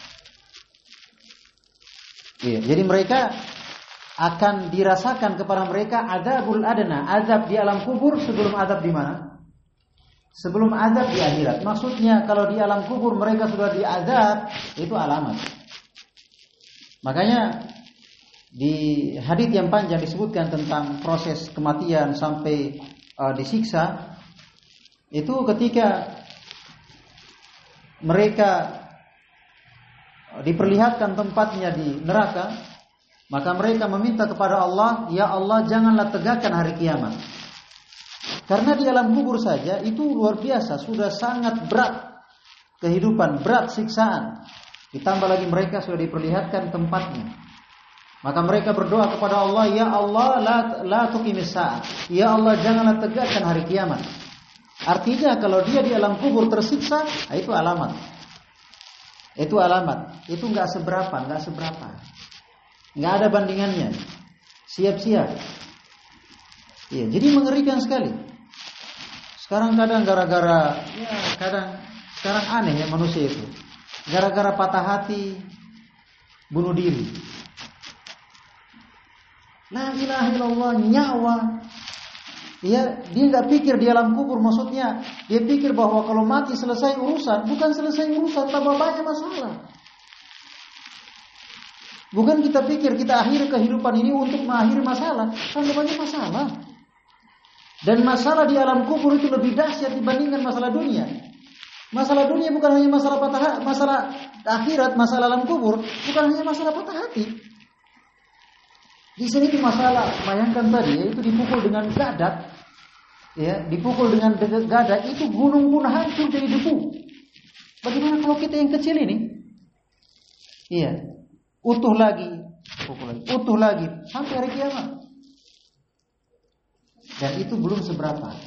Speaker 1: Iya, jadi mereka akan dirasakan kepada mereka adzabul adna, azab di alam kubur sebelum azab di mana? Sebelum azab di akhirat. Maksudnya kalau di alam kubur mereka sudah diazab, itu alamat. Makanya di hadits yang panjang disebutkan tentang proses kematian sampai uh, disiksa. Itu ketika mereka diperlihatkan tempatnya di neraka, maka mereka meminta kepada Allah, ya Allah janganlah tegakkan hari kiamat. Karena di alam kubur saja itu luar biasa, sudah sangat berat kehidupan, berat siksaan. Ditambah lagi mereka sudah diperlihatkan tempatnya. Maka mereka berdoa kepada Allah, ya Allah la, la tuqimis sa'ah. Ya Allah janganlah tegakkan hari kiamat. Artinya kalau dia di alam kubur tersiksa, itu alamat. Itu alamat. Itu enggak seberapa, enggak seberapa. Enggak ada bandingannya. Siap-siap. Iya, jadi mengerikan sekali. Sekarang kadang gara-gara ya kadang sekarang aneh ya manusia itu. Gara-gara patah hati bunuh diri. La ilaha illallah, nyawa. Ya, dia enggak pikir di alam kubur, maksudnya dia pikir bahwa kalau mati selesai urusan, bukan selesai urusan, tambah banyak masalah. Bukan kita pikir kita akhiri kehidupan ini untuk mengakhiri masalah, tambah banyak masalah. Dan masalah di alam kubur itu lebih dahsyat dibandingkan masalah dunia. Masalah dunia bukan hanya masalah patah hati, masalah akhirat, masalah alam kubur bukan hanya masalah patah hati. Di sini itu masalah, bayangkan tadi, yaitu dipukul dengan gadak, ya, dipukul dengan gadak itu gunung pun hancur jadi debu. Bagaimana kalau kita yang kecil ini? Iya, utuh lagi, pukul lagi, utuh lagi sampai hari kiamat. Dan itu belum seberapa.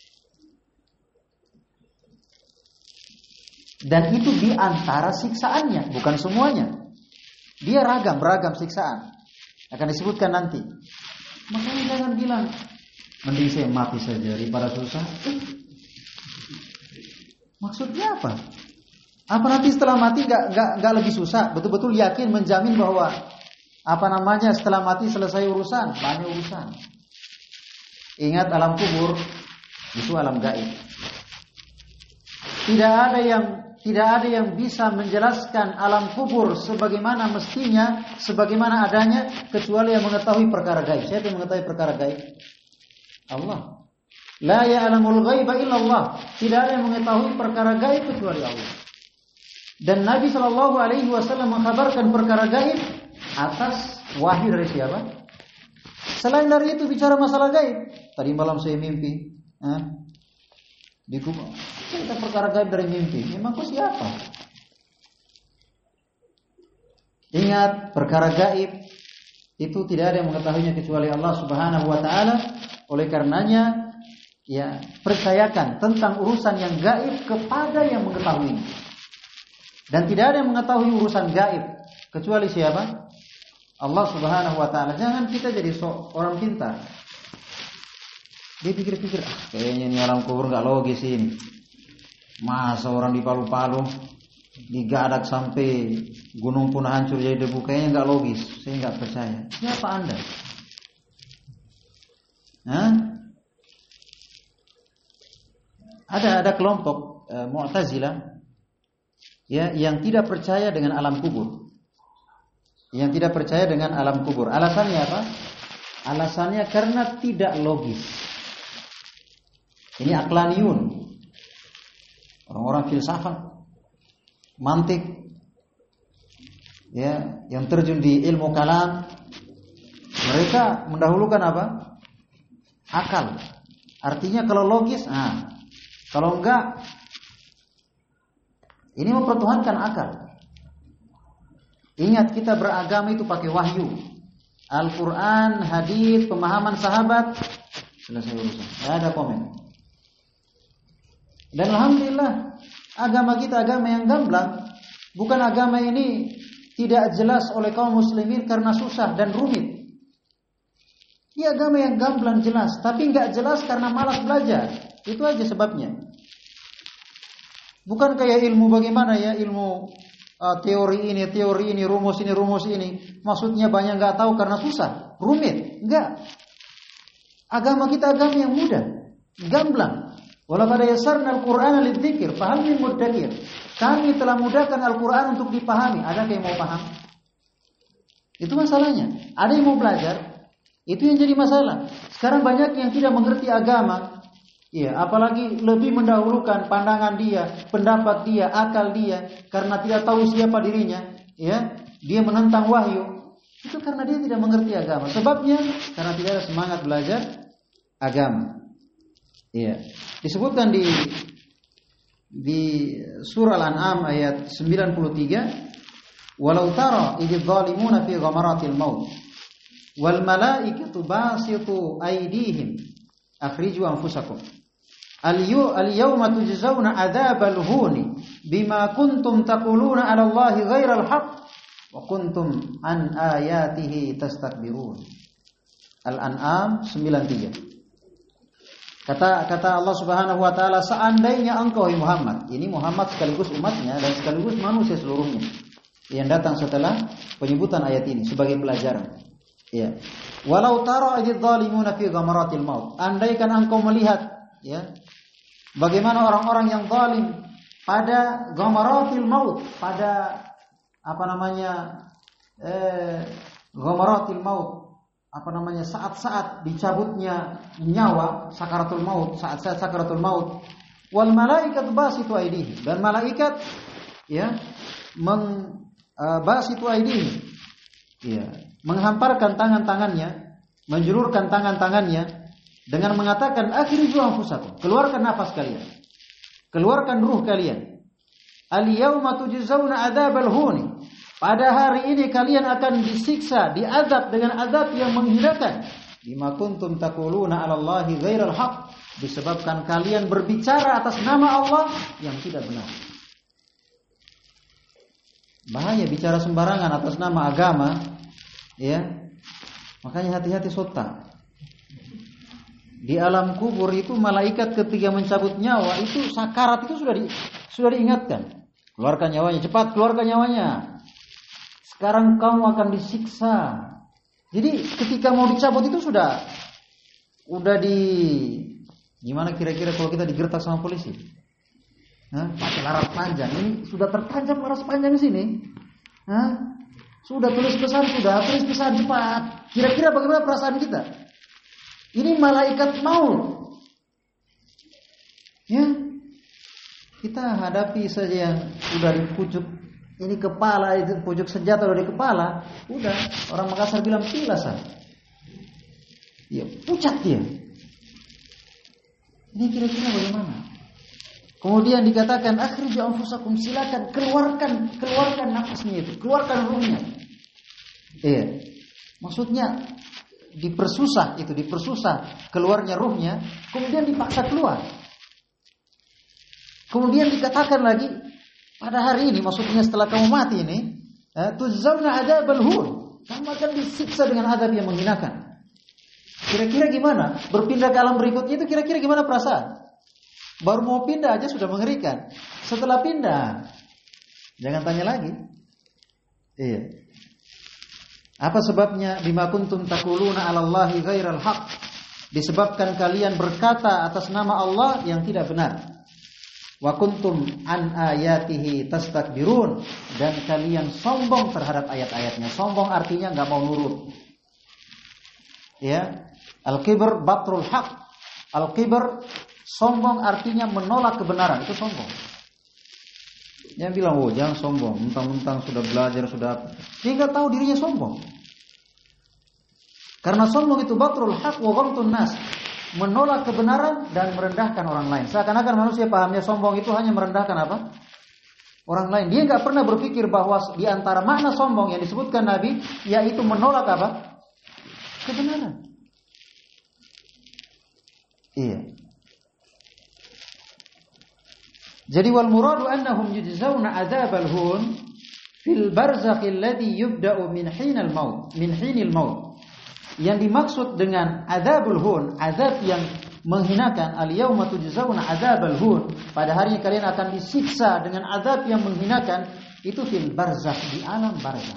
Speaker 1: Dan itu di antara siksaannya, bukan semuanya. Dia ragam, beragam siksaan. Akan disebutkan nanti. Makanya jangan bilang, mending saya mati saja daripada susah. Eh, maksudnya apa? Apa nanti setelah mati gak, gak, gak lebih susah? Betul-betul yakin, menjamin bahwa apa namanya setelah mati selesai urusan, banyak urusan. Ingat alam kubur itu alam gaib. Tidak ada yang tidak ada yang bisa menjelaskan alam kubur sebagaimana mestinya, sebagaimana adanya, kecuali yang mengetahui perkara gaib. Siapa yang mengetahui perkara gaib? Allah. La ya'lamul ghaiba illallah. Tidak ada yang mengetahui perkara gaib kecuali Allah. Dan Nabi Shallallahu Alaihi Wasallam mengkabarkan perkara gaib atas wahyu dari siapa? Selain dari itu bicara masalah gaib. Tadi malam saya mimpi. Eh? Di kubur. Kita perkara gaib dari mimpi. Memang kau siapa? Ingat, perkara gaib itu tidak ada yang mengetahuinya kecuali Allah Subhanahu wa taala. Oleh karenanya, ya, percayakan tentang urusan yang gaib kepada yang mengetahuinya. Dan tidak ada yang mengetahui urusan gaib kecuali siapa? Allah Subhanahu wa taala. Jangan kita jadi orang pintar. Dia pikir-pikir, ah, kayaknya ini alam kubur nggak logis ini. Masa orang di Palu-Palu digadak sampai gunung pun hancur jadi debu, kayaknya nggak logis. Saya nggak percaya. Siapa Anda? Hah? Ada ada kelompok e, Mu'tazilah ya yang tidak percaya dengan alam kubur. Yang tidak percaya dengan alam kubur. Alasannya apa? Alasannya karena tidak logis. Ini aqlaniyun. Orang-orang filsafat, mantik, ya, yang terjun di ilmu kalam, mereka mendahulukan apa? Akal. Artinya kalau logis, nah, kalau enggak, ini mempertuhankan akal. Ingat, kita beragama itu pakai wahyu, Al-Quran, hadis, pemahaman sahabat, selesai urusan. Tidak ada komen. Dan alhamdulillah, agama kita agama yang gamblang. Bukan agama ini tidak jelas oleh kaum muslimin karena susah dan rumit. Ini agama yang gamblang jelas, tapi nggak jelas karena malas belajar. Itu aja sebabnya. Bukan kayak ilmu bagaimana ya, ilmu uh, teori ini, teori ini, rumus ini, rumus ini. Maksudnya banyak nggak tahu karena susah, rumit. Enggak. Agama kita agama yang mudah, gamblang. Walaqad yassarna al-Qur'ana lidzikr, fahal min muddakir. Kami telah mudahkan Al-Qur'an untuk dipahami. Ada yang mau paham? Itu masalahnya. Ada yang mau belajar? Itu yang jadi masalah. Sekarang banyak yang tidak mengerti agama. Iya, apalagi lebih mendahulukan pandangan dia, pendapat dia, akal dia, karena tidak tahu siapa dirinya, ya. Dia menentang wahyu. Itu karena dia tidak mengerti agama. Sebabnya karena tidak ada semangat belajar agama. Iya. Disebutkan di di surah Al-An'am ayat sembilan puluh tiga, "Walau tara idz zalimuna fi ghamaratil maut wal malaikatu basitu aydihim akhriju anfusakum al-yawma tujzauna adzabal huni bima kuntum taquluna 'ala Allahi ghairal haqq wa kuntum an ayatihi tastakbirun." Al-An'am sembilan puluh tiga. Kata kata Allah Subhanahu wa taala, seandainya engkau Muhammad, ini Muhammad sekaligus umatnya dan sekaligus manusia seluruhnya yang datang setelah penyebutan ayat ini sebagai pelajaran. Ya. Walau tara idz zalimuna fi ghamaratil maut. Andaikan engkau melihat, ya, bagaimana orang-orang yang zalim pada ghamaratil maut, pada apa namanya? eh ghamaratil maut. Apa namanya, saat-saat dicabutnya nyawa, sakaratul maut, saat-saat sakaratul maut. Wal malaikat basitu aydihim, dan malaikat ya meng uh, basitu aydihim, ya, menghamparkan tangan-tangannya, menjulurkan tangan-tangannya dengan mengatakan akhriju anfusakum, keluarkan nafas kalian, keluarkan ruh kalian. Al yauma tujzauna adzabal huni, pada hari ini kalian akan disiksa, diazab dengan azab yang menghinakan. Bima kuntum taquluna 'ala Allahi ghairal haqq, disebabkan kalian berbicara atas nama Allah yang tidak benar. Bahaya bicara sembarangan atas nama agama, ya. Makanya hati-hati sota. Di alam kubur itu malaikat ketika mencabut nyawa itu sakarat itu sudah di, sudah diingatkan. Keluarkan nyawanya, cepat keluarkan nyawanya. Sekarang kamu akan disiksa. Jadi ketika mau dicabut itu sudah udah di gimana kira-kira kalau kita digertak sama polisi? Hah? Pakai laras panjang. Ini sudah tertancap laras panjang sini. Hah? Sudah tulis pesan, sudah tulis pesan cepat. Kira-kira bagaimana perasaan kita? Ini malaikat maut. Ya. Kita hadapi saja yang sudah dipucuk. Ini kepala, itu pucuk senjata udah di kepala, udah orang Makassar bilang pilasan. Ya, pucat dia. Ini kira-kira bagaimana? Kemudian dikatakan akhriju anfusakum, silakan keluarkan, keluarkan nafasnya itu, keluarkan ruhnya. Iya. Maksudnya dipersusah itu, dipersusah keluarnya ruhnya, kemudian dipaksa keluar. Kemudian dikatakan lagi, pada hari ini, maksudnya setelah kamu mati ini, tujzauna adzabal hun, kamu akan disiksa dengan azab yang menghinakan. Kira-kira gimana? Berpindah ke alam berikutnya itu kira-kira gimana perasaan? Baru mau pindah aja sudah mengerikan. Setelah pindah, jangan tanya lagi. Iya. Apa sebabnya? Bima kuntum taquluna 'alallahi ghairal haqq. Disebabkan kalian berkata atas nama Allah yang tidak benar. Wa kuntum an ayatihi tastakbirun, dan kalian sombong terhadap ayat-ayatnya. Sombong artinya enggak mau nurut. Ya. Al-kibr batrul haq. Al-kibr sombong artinya menolak kebenaran, itu sombong. Yang bilang, "Oh, jangan sombong, mentang-mentang sudah belajar, sudah apa." Dia enggak tahu dirinya sombong. Karena sombong itu batrul haq wa ghamtun nas. Menolak kebenaran dan merendahkan orang lain. Seakan-akan manusia pahamnya sombong itu hanya merendahkan apa? Orang lain. Dia enggak pernah berpikir bahwa di antara makna sombong yang disebutkan Nabi yaitu menolak apa? Kebenaran. Iya. Jadi wal muradu annahum yujzauna adzabal hun fil barzakhil ladzi yubda'u min hinal maut, min hinil maut. Yang dimaksud dengan adzabul hun, azab yang menghinakan, al-yauma tujzauna adzabal hun, pada hari ini kalian akan disiksa dengan azab yang menghinakan, itu fil barzakh, di alam barzakh.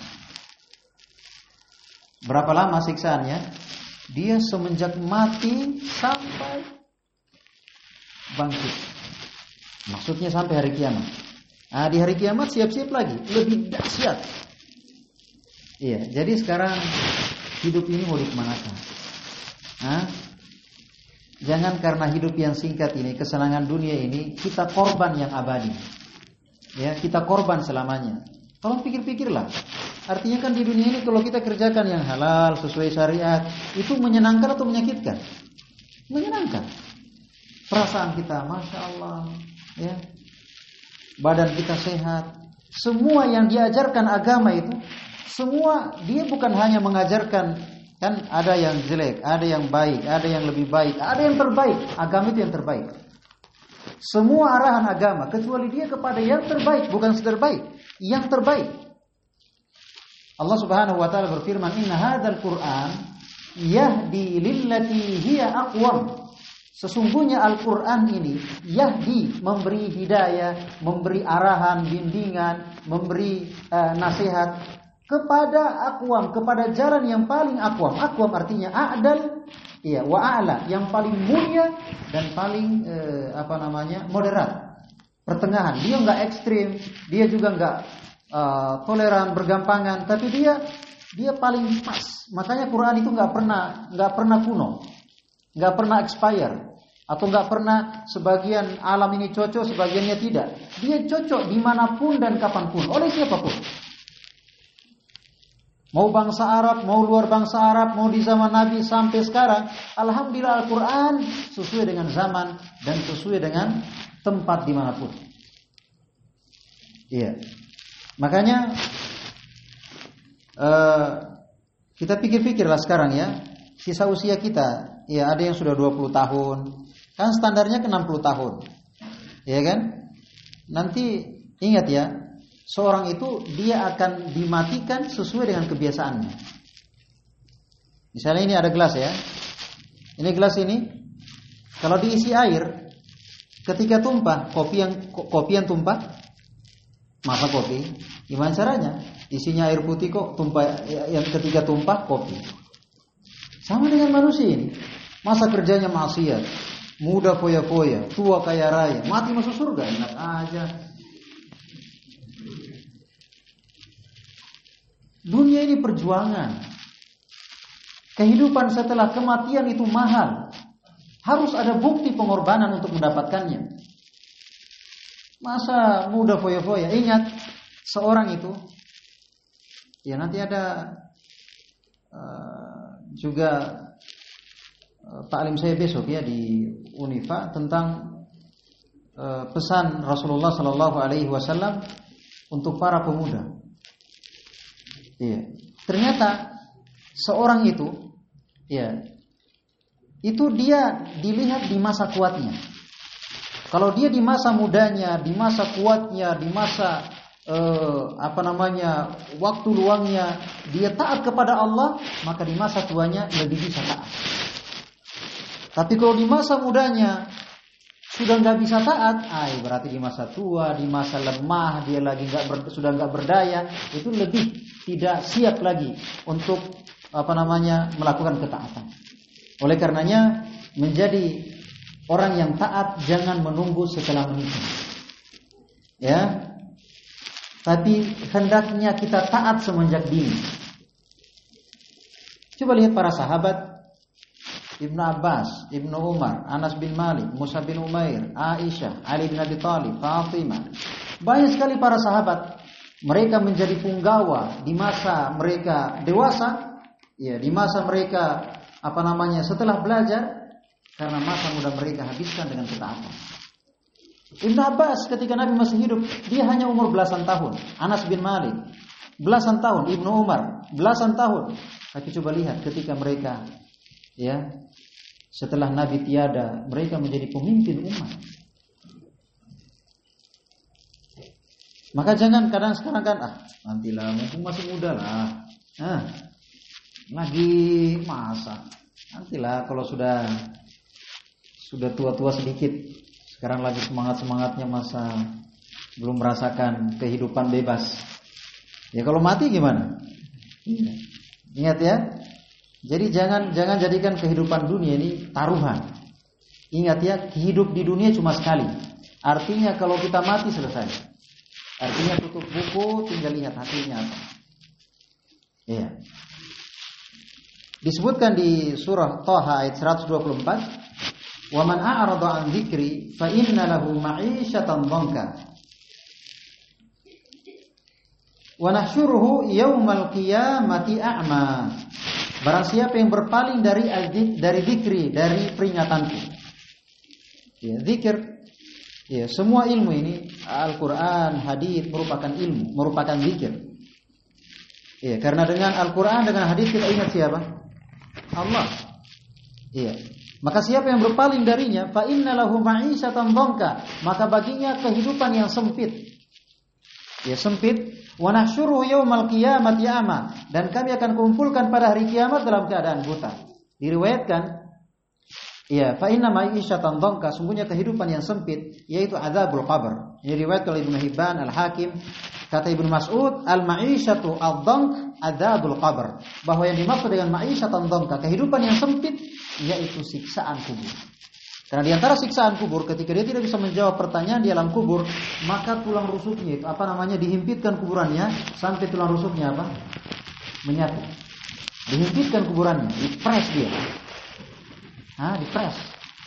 Speaker 1: Berapa lama siksaannya? Dia semenjak mati sampai bangkit. Maksudnya sampai hari kiamat. Nah, di hari kiamat siap-siap lagi, lebih dahsyat. Iya, jadi sekarang hidup ini mau dikemanakan? Hah? Jangan karena hidup yang singkat ini, kesenangan dunia ini, kita korban yang abadi. Ya, kita korban selamanya. Tolong pikir-pikirlah. Artinya kan di dunia ini kalau kita kerjakan yang halal sesuai syariat, itu menyenangkan atau menyakitkan? Menyenangkan. Perasaan kita, masya Allah, ya. Badan kita sehat. Semua yang diajarkan agama itu, semua dia bukan hanya mengajarkan, kan ada yang jelek, ada yang baik, ada yang lebih baik, ada yang terbaik. Agama itu yang terbaik. Semua arahan agama kecuali dia kepada yang terbaik, bukan sekedar baik, yang terbaik. Allah Subhanahu wa taala berfirman, "Inna hadzal Qur'an yahdi lillati hiya aqwam." Sesungguhnya Al-Qur'an ini yahdi, memberi hidayah, memberi arahan, bimbingan, memberi uh, nasihat kepada aqwam, kepada jalan yang paling aqwam. Aqwam artinya a'dal, iya, wa a'la, yang paling mulia dan paling uh, apa namanya? moderat. Pertengahan. Dia enggak ekstrim, dia juga enggak uh, toleran, bergampangan, tapi dia dia paling pas. Makanya Quran itu enggak pernah enggak pernah kuno. Enggak pernah expire, atau enggak pernah sebagian alam ini cocok, sebagiannya tidak. Dia cocok dimanapun dan kapanpun, oleh siapapun. Mau bangsa Arab, mau luar bangsa Arab, mau di zaman Nabi sampai sekarang, alhamdulillah Al-Quran sesuai dengan zaman dan sesuai dengan tempat dimanapun. Iya. Makanya uh, kita pikir-pikirlah sekarang ya, sisa usia kita. Ya, ada yang sudah dua puluh tahun. Kan standarnya ke enam puluh tahun. Ya kan? Nanti ingat ya, seorang itu dia akan dimatikan sesuai dengan kebiasaannya. Misalnya ini ada gelas ya. Ini gelas ini kalau diisi air, ketika tumpah, kopi yang kopi yang tumpah, masa kopi. Gimana caranya? Isinya air putih kok tumpah, yang ketika tumpah kopi. Sama dengan manusia ini. Masa kerjanya maksiat, muda foya-foya, tua kaya raya, mati masuk surga, enak aja. Dunia ini perjuangan. Kehidupan setelah kematian itu mahal. Harus ada bukti pengorbanan untuk mendapatkannya. Masa muda foya-foya. Ingat, seorang itu, ya nanti ada uh, juga taklim saya besok ya di Unifa tentang uh, pesan Rasulullah Sallallahu Alaihi Wasallam untuk para pemuda. Iya. Ternyata seorang itu, ya, itu dia dilihat di masa kuatnya. Kalau dia di masa mudanya, di masa kuatnya, di masa uh, apa namanya waktu luangnya dia taat kepada Allah, maka di masa tuanya lebih bisa taat. Tapi kalau di masa mudanya sudah nggak bisa taat, ay, berarti di masa tua, di masa lemah, dia lagi nggak ber, sudah nggak berdaya, itu lebih tidak siap lagi untuk apa namanya melakukan ketaatan. Oleh karenanya menjadi orang yang taat jangan menunggu setelah menikah, ya. Tapi hendaknya kita taat semenjak dini. Coba lihat para sahabat. Ibnu Abbas, Ibnu Umar, Anas bin Malik, Musa bin Umair, Aisyah, Ali bin Abi Thalib, Fatimah. Banyak sekali para sahabat. Mereka menjadi punggawa di masa mereka dewasa, ya, di masa mereka apa namanya setelah belajar, karena masa muda mereka habiskan dengan ketaatan. Ibnu Abbas ketika Nabi masih hidup, dia hanya umur belasan tahun. Anas bin Malik belasan tahun, Ibnu Umar belasan tahun. Tapi coba lihat ketika mereka, ya, setelah Nabi tiada, mereka menjadi pemimpin umat. Maka jangan kadang sekarang kan, ah nantilah, mumpung masih muda lah, ah, lagi masa, nantilah kalau sudah sudah tua-tua sedikit, sekarang lagi semangat-semangatnya masa belum merasakan kehidupan bebas. Ya kalau mati gimana? Ingat ya. Jadi jangan jangan jadikan kehidupan dunia ini taruhan. Ingat ya, hidup di dunia cuma sekali. Artinya kalau kita mati selesai. Artinya tutup buku, tinggal lihat hasilnya apa. Iya. Disebutkan di surah Thaha ayat seratus dua puluh empat, "Wa man a'rada 'an dzikri fa inna lahu ma'isyatan dhanka. Wa nahsyuruhu yaumal qiyamati a'ma." Barang siapa yang berpaling dari dari zikri, dari peringatanku. Ya, zikir, ya, semua ilmu ini, Al-Quran, hadits merupakan ilmu, merupakan zikir. Ya, karena dengan Al-Quran, dengan hadits kita ingat siapa? Allah. Ya. Maka siapa yang berpaling darinya, fa inna lahu ma'isyatan dhanka, maka baginya kehidupan yang sempit. Ya, sempit. Wa nahsyuruhu yaumal qiyamati a'ma, dan kami akan kumpulkan pada hari kiamat dalam keadaan buta. Diriwayatkan, ya, fa inna ma'isyatan dhanka, sungguhnya kehidupan yang sempit yaitu azabul qabr. Ini riwayat oleh Ibnu Hibban, Al-Hakim. Kata Ibnu Mas'ud, al-ma'isyatu ad-dhank azabul qabr, bahwa yang dimaksud dengan ma'isyatan dhanka, kehidupan yang sempit, yaitu siksaan kubur. Karena di antara siksaan kubur, ketika dia tidak bisa menjawab pertanyaan di alam kubur, maka tulang rusuknya itu apa namanya dihimpitkan kuburannya sampai tulang rusuknya apa? Menyatu. Dihimpitkan kuburannya, dipres dia. Hah, dipres.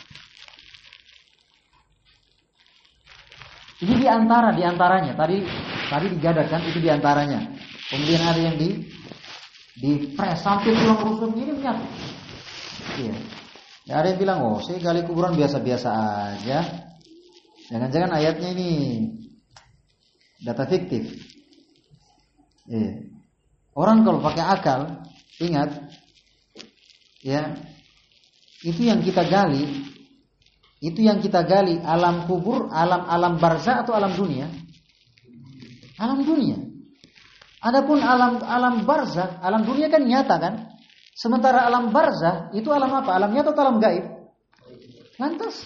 Speaker 1: Ini di antara di antaranya. Tadi tadi digadakan itu di antaranya. Kemudian ada yang di dipres sampai tulang rusuknya ini menyatu. Iya. Ya, ada yang bilang, oh saya gali kuburan biasa-biasa aja. Jangan-jangan ayatnya ini data fiktif. Iya. Orang kalau pakai akal, ingat, ya, itu yang kita gali, itu yang kita gali alam kubur, alam alam barzah atau alam dunia? Alam dunia. Adapun alam alam barzah, alam dunia kan nyata kan? Sementara alam barzah itu alam apa? Alam nyata atau alam gaib? Lantas,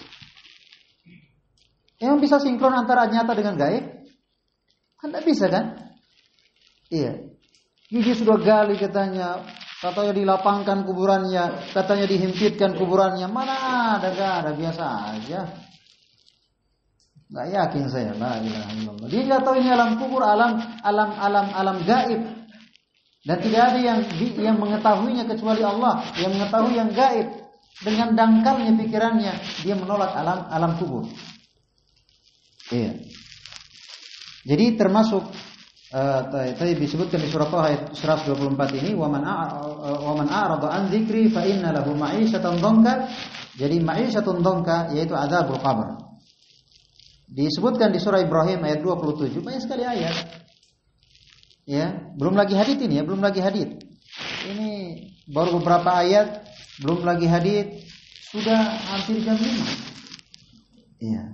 Speaker 1: yang bisa sinkron antara nyata dengan gaib? Kan tidak bisa kan? Iya. Ini dia sudah gali katanya, katanya dilapangkan kuburannya, katanya dihimpitkan kuburannya. Mana ada, gak ada, biasa aja. Gak yakin saya, la ilaha illallah. Dia nggak tahu ini alam kubur, alam alam alam alam gaib. Dan tidak ada yang yang mengetahuinya kecuali Allah, yang mengetahui yang gaib. Dengan dangkalnya pikirannya, dia menolak alam alam kubur. Iya. Jadi termasuk uh, tadi disebutkan di surah Thaha ayat seratus dua puluh empat ini, wa man wa man a'rada an dzikri fa inna lahu ma'isyatan dhanka. Jadi ma'isyatun dhanka yaitu azabul qabr. Disebutkan di surah Ibrahim ayat dua puluh tujuh, banyak sekali ayat. Ya, belum lagi hadits ini ya, belum lagi hadits. Ini baru beberapa ayat, belum lagi hadits, sudah hampir jam lima. Iya.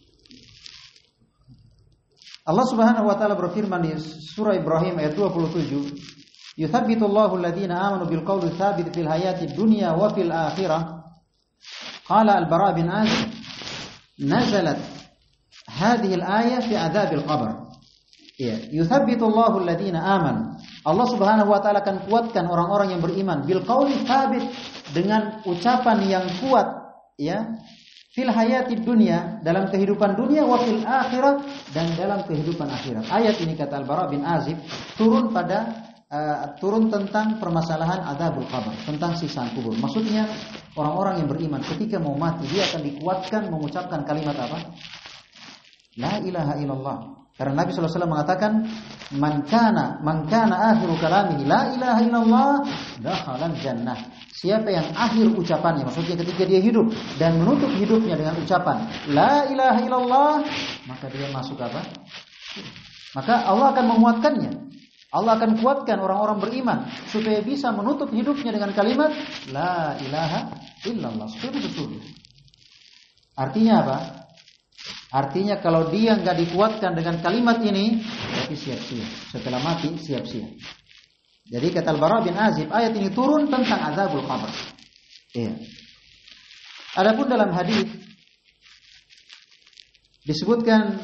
Speaker 1: Allah Subhanahu wa taala berfirman di surah Ibrahim ayat dua puluh tujuh, "Yuthabbitullahu alladziina aamanu bil qawli tsabit fil hayatid dunya wa fil akhirah." Qala Al-Bara' bin Azib, nazalat hadhihi al-ayah fi adzabil qabr. Ya, yuthabbitu Allahu alladziina amanu. Allah Subhanahu wa taala akan kuatkan orang-orang yang beriman bil qauli tsabit, dengan ucapan yang kuat, ya, fil hayatid dunya, dalam kehidupan dunia, wa fil akhirah, dan dalam kehidupan akhirat. Ayat ini kata Al-Bara' bin Azib turun pada uh, turun tentang permasalahan adzabul qabr, tentang siksa kubur. Maksudnya orang-orang yang beriman ketika mau mati dia akan dikuatkan mengucapkan kalimat apa? La ilaha illallah. Karena Nabi sallallahu alaihi wasallam mengatakan, "Man kana man kana akhiru kalamihi la ilaha illallah, dakhalal jannah." Siapa yang akhir ucapannya, maksudnya ketika dia hidup dan menutup hidupnya dengan ucapan la ilaha illallah, maka dia masuk apa? Maka Allah akan menguatkannya. Allah akan kuatkan orang-orang beriman supaya bisa menutup hidupnya dengan kalimat la ilaha illallah. Seperti itu. Artinya apa? Artinya kalau dia enggak dikuatkan dengan kalimat ini, berarti siap-siap. Setelah mati siap-siap. Jadi kata Al-Bara' bin Azib, ayat ini turun tentang azabul qabr. Iya. Adapun dalam hadis disebutkan,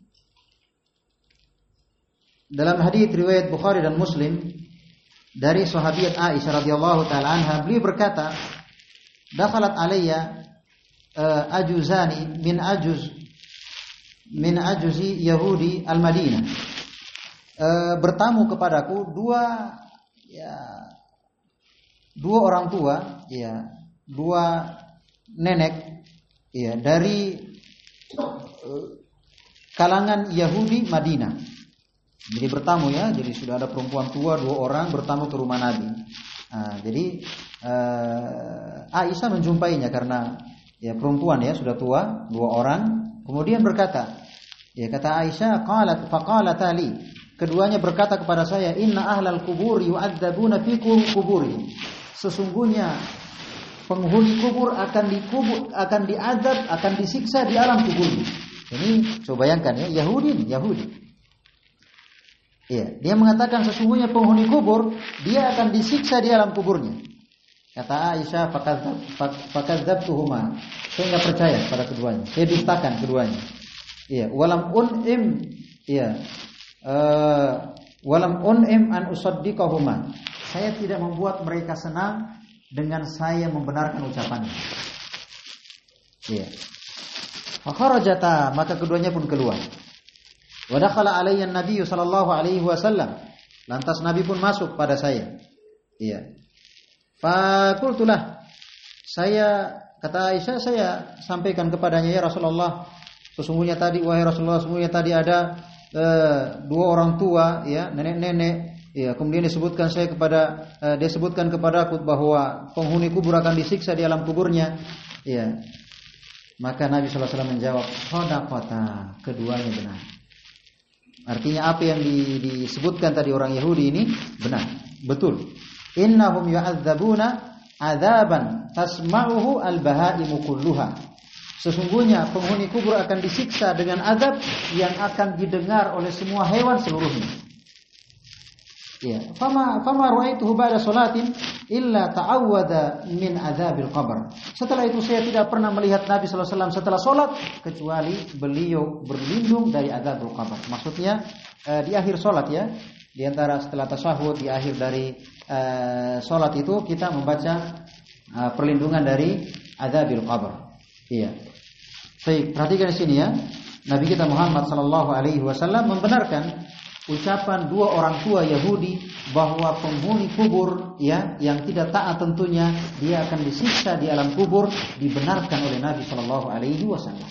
Speaker 1: dalam hadis riwayat Bukhari dan Muslim dari sahabiat Aisyah radhiyallahu taala anha, beliau berkata, "Dakhalat alayya uh, ajuzani min ajuz min ajuzi Yahudi al-Madinah." E, bertamu kepadaku dua ya dua orang tua, ya, dua nenek, ya, dari e, kalangan Yahudi Madinah. Jadi bertamu, ya, jadi sudah ada perempuan tua dua orang bertamu ke rumah Nabi. Nah, jadi e, Aisyah menjumpainya karena ya perempuan, ya, sudah tua dua orang. Kemudian berkata, ya, kata Aisyah, qalat faqalat ali, keduanya berkata kepada saya, inna ahlal kubur yu'adzabuna fi kuburihim. Sesungguhnya penghuni kubur akan dikubur, akan diazab, akan disiksa di alam kuburnya. Ini coba bayangkan, ya, Yahudi, Yahudi. Ya, dia mengatakan sesungguhnya penghuni kubur dia akan disiksa di alam kuburnya. Kata Aisyah, fakadzabtuhuma, saya enggak percaya pada keduanya, saya dustakan keduanya. Iya, walam unim, iya, uh, walam unim an usaddiqahuma, saya tidak membuat mereka senang dengan saya membenarkan ucapannya. Iya. Fakharajata, maka keduanya pun keluar. Wa dakhala alayya an-nabiy sallallahu alaihi wasallam, lantas Nabi pun masuk pada saya. Iya. Fakultulah, saya, kata Aisyah, saya sampaikan kepadanya, ya Rasulullah, sesungguhnya tadi, wahai Rasulullah, sesungguhnya tadi ada e, dua orang tua, ya, nenek-nenek, ya, kemudian disebutkan saya kepada, e, dia sebutkan kepadaku bahwa penghuni kubur akan disiksa di alam kuburnya, ya. Maka Nabi sallallahu alaihi wasallam menjawab, shadaqata, keduanya benar. Artinya apa yang disebutkan tadi orang Yahudi ini benar, betul. Innahum yu'adzabuna adzaban tasma'uhu al-bahaimu kulluha. Sesungguhnya penghuni kubur akan disiksa dengan azab yang akan didengar oleh semua hewan seluruhnya. Ya, fama fama ra'aituhu ba'da salatin illa ta'awwada min adzabil qabr. Setelah itu saya tidak pernah melihat Nabi sallallahu alaihi wasallam setelah salat kecuali beliau berlindung dari adzabul qabr. Maksudnya eh, di akhir salat, ya, di antara setelah tasyahud, di akhir dari uh, salat itu kita membaca uh, perlindungan dari adzabil qabr. Iya. Baik, perhatikan di sini, ya. Nabi kita Muhammad sallallahu alaihi wasallam membenarkan ucapan dua orang tua Yahudi bahwa penghuni kubur, ya, yang tidak taat tentunya dia akan disiksa di alam kubur, dibenarkan oleh Nabi sallallahu alaihi wasallam.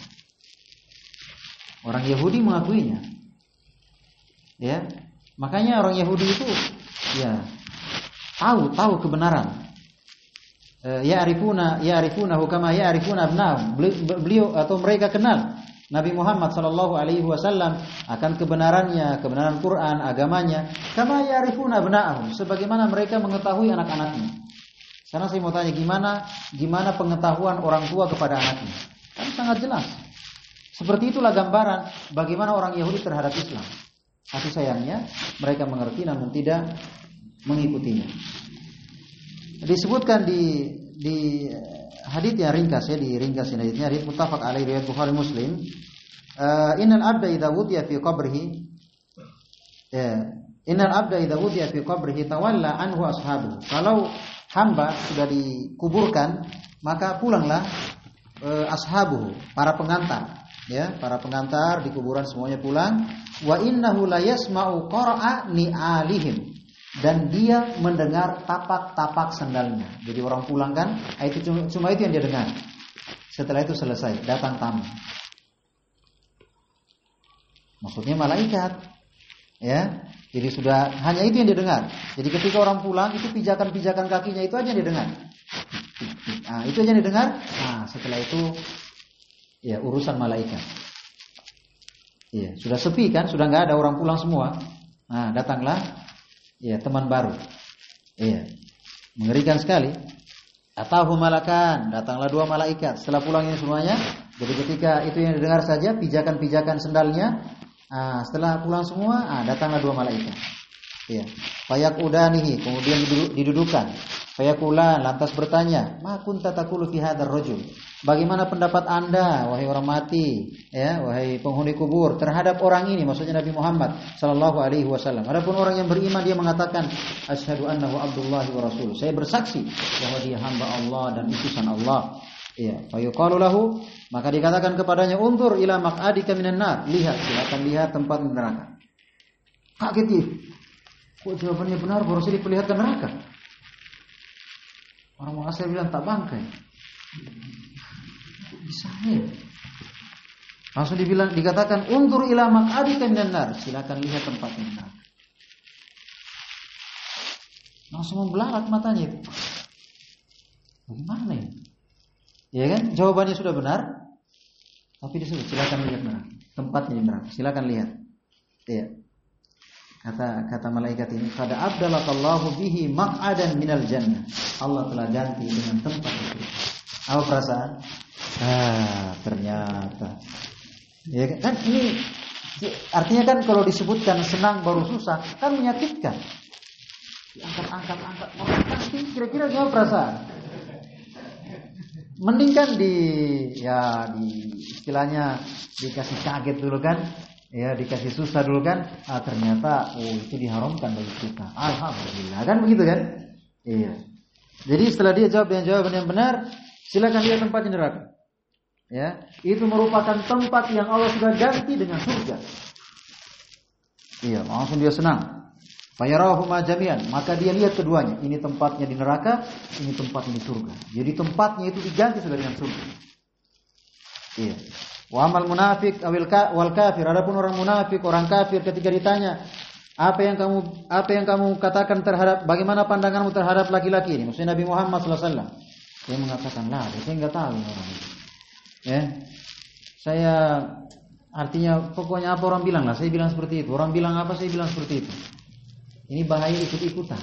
Speaker 1: Orang Yahudi mengakuinya. Ya. Makanya orang Yahudi itu, ya, tahu tahu kebenaran. Ya arifuna ya arifunahu kama ya arifuna abnahum. Beliau atau mereka kenal Nabi Muhammad sallallahu alaihi wasallam akan kebenarannya, kebenaran Quran, agamanya, kama ya arifuna abnahum, sebagaimana mereka mengetahui anak-anaknya. Sekarang saya mau tanya, gimana gimana pengetahuan orang tua kepada anaknya? Kan sangat jelas. Seperti itulah gambaran bagaimana orang Yahudi terhadap Islam. Tapi sayangnya mereka mengerti namun tidak mengikutinya. Disebutkan di di hadits yang ringkas ya, di ringkas ini haditsnya hadits muttafaq alaihi riwayat Bukhari Muslim. Uh, innal abda idza wudiya fi qabrihi ya, innal abda idza wudiya fi qabrihi tawalla anhu ashabu. Kalau hamba sudah dikuburkan, maka pulanglah uh, ashabuhu, para pengantar. Ya, para pengantar di kuburan semuanya pulang. Wa innahu la yasma'u qara'a ni'alihim, dan dia mendengar tapak-tapak sandalnya. Jadi orang pulang kan, itu cuma, cuma itu yang dia dengar. Setelah itu selesai, datang tamu. Maksudnya malaikat. Ya, jadi sudah hanya itu yang dia dengar. Jadi ketika orang pulang, itu pijakan-pijakan kakinya itu aja yang dia dengar. Nah, itu aja yang dia dengar. Nah, setelah itu ya urusan malaikat. Iya, sudah sepi kan, sudah nggak ada orang pulang semua. Nah, datanglah ya teman baru. Iya. Mengerikan sekali. Atahu malakan, datanglah dua malaikat setelah pulangnya semuanya. Jadi ketika itu yang didengar saja pijakan-pijakan sendalnya, nah, setelah pulang semua, ah, datanglah dua malaikat. Iya. Fayaqudanihi, kemudian didudukan. Fayaqulan, lantas bertanya, "Ma kunta taqulu fi hadzal rajul?" Bagaimana pendapat Anda wahai orang mati, ya, wahai penghuni kubur terhadap orang ini, maksudnya Nabi Muhammad sallallahu alaihi wasallam. Adapun orang yang beriman dia mengatakan, "Asyhadu annahu Abdullah wa rasuluh." Saya bersaksi bahwa dia hamba Allah dan utusan Allah. Iya, fayuqalu lahu, maka dikatakan kepadanya, "Unzur ila maq'adika minan nar." Lihat, silakan lihat tempat neraka. Kaget dia. Kok jawabannya benar, baru saja diperlihatkan neraka. Orang muasir bilang tak bangkai. Bisa ya? Langsung dibilang, dikatakan, "Unzur ila maq'adika minan nar." Silakan lihat tempat neraka. Langsung membelarak matanya itu. Bagaimana ini? Ya kan? Jawabannya sudah benar, tapi disuruh silakan lihat neraka. Tempatnya di neraka. Silakan lihat. Iya. Kata kata malaikat ini, "Qad abdalakallahu bihi maq'adan minal jannah." Allah telah ganti dengan tempat itu. Apa perasaan? Ah, ternyata. Ya kan ini artinya kan kalau disebutkan senang baru susah, kan menyakitkan. Diangkat-angkat-angkat, pasti kira-kira gimana perasaan? Mending kan di ya di istilahnya dikasih kaget dulu kan. Ya, dikasih susah dulu kan, ah, ternyata oh itu diharamkan bagi kita. Alhamdulillah, kan begitu kan? Iya. Jadi setelah dia jawab dengan jawaban yang benar, silakan lihat tempat neraka. Ya, itu merupakan tempat yang Allah sudah ganti dengan surga. Iya, langsung dia senang. Fayarahuma jami'an, maka dia lihat keduanya. Ini tempatnya di neraka, ini tempatnya di surga. Jadi tempatnya itu diganti sudah dengan surga. Iya. Wa amal munafik awil ka wal kafir, adapun orang munafik, orang kafir ketika ditanya, apa yang kamu apa yang kamu katakan terhadap, bagaimana pandanganmu terhadap laki-laki ini? Maksudnya Nabi Muhammad sallallahu alaihi wasallam. Dia mengatakan, "Lah, saya enggak tahu orang itu." Ya. Saya artinya pokoknya apa orang bilang lah, saya bilang seperti itu. Orang bilang apa, saya bilang seperti itu. Ini bahaya ikut-ikutan.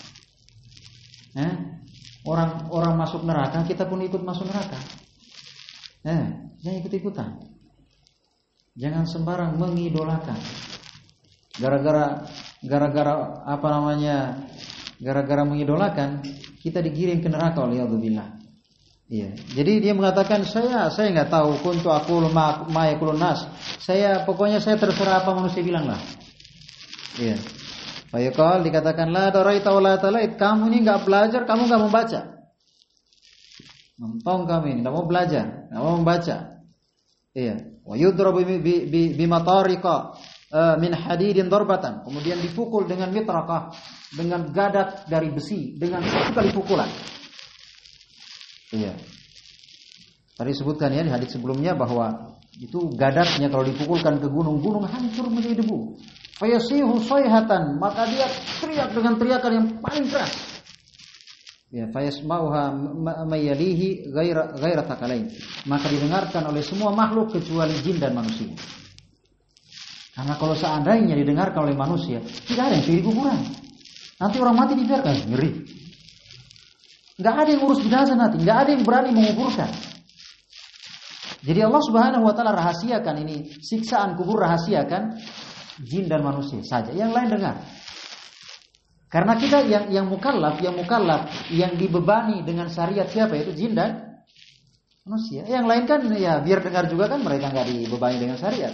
Speaker 1: Eh? Orang orang masuk neraka, kita pun ikut masuk neraka. Eh, jangan ikut-ikutan. Jangan sembarang mengidolakan. Gara-gara gara-gara apa namanya? Gara-gara mengidolakan, kita digiring ke neraka oleh Allah. Iya. Jadi dia mengatakan, saya saya enggak tahu, kuntu aqulu ma ma yaqulun nas. Saya pokoknya saya terserah apa manusia bilang lah. Iya. Fayaqal, dikatakan, la daraita wa la talait. Kamu ini enggak belajar, kamu enggak membaca. Mentong kami, tidak mau belajar, tidak mau membaca. Iya. Wa yudrabu bi matariqa min hadidin darbatan. Kemudian dipukul dengan mitrakah, dengan gadat dari besi, dengan satu kali pukulan. Iya. Tadi sebutkan ya di hadis sebelumnya bahwa itu gadatnya kalau dipukulkan ke gunung, gunung hancur menjadi debu. Fayasihu sayhatan, maka dia teriak dengan teriakan yang paling keras. Ya, fayasma'uha mayalihi ghaira ghaira thaqalain, maka didengarkan oleh semua makhluk kecuali jin dan manusia. Karena kalau seandainya didengarkan oleh manusia, tidak ada yang di kuburan. Nanti orang mati dibiarkan, ngeri. Enggak ada yang urus jenazah nanti, enggak ada yang berani menguburkan. Jadi Allah Subhanahu wa taala rahasiakan ini, siksaan kubur rahasiakan jin dan manusia saja, yang lain dengar. Karena kita yang yang mukallaf, yang mukallaf, yang dibebani dengan syariat siapa? Itu jin dan manusia. Yang lain kan ya biar dengar juga kan mereka nggak dibebani dengan syariat.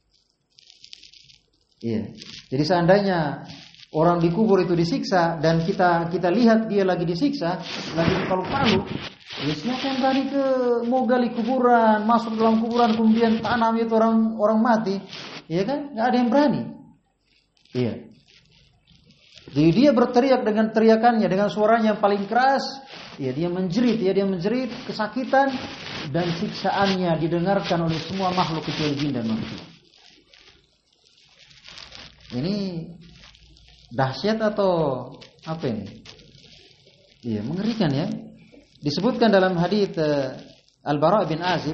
Speaker 1: Iya. Jadi seandainya orang dikubur itu disiksa dan kita kita lihat dia lagi disiksa, lagi dipalu-palu, ya siapa yang berani ke mau gali kuburan, masuk dalam kuburan kemudian tanam itu orang orang mati, iya kan? Nggak ada yang berani. Iya. Jadi dia berteriak dengan teriakannya, dengan suaranya yang paling keras, ya dia menjerit, ya dia menjerit kesakitan dan siksaannya didengarkan oleh semua makhluk kecuali jin dan manusia. Ini dahsyat atau apa ini? Iya, mengerikan ya. Disebutkan dalam hadits uh, Al-Bara' bin Azib,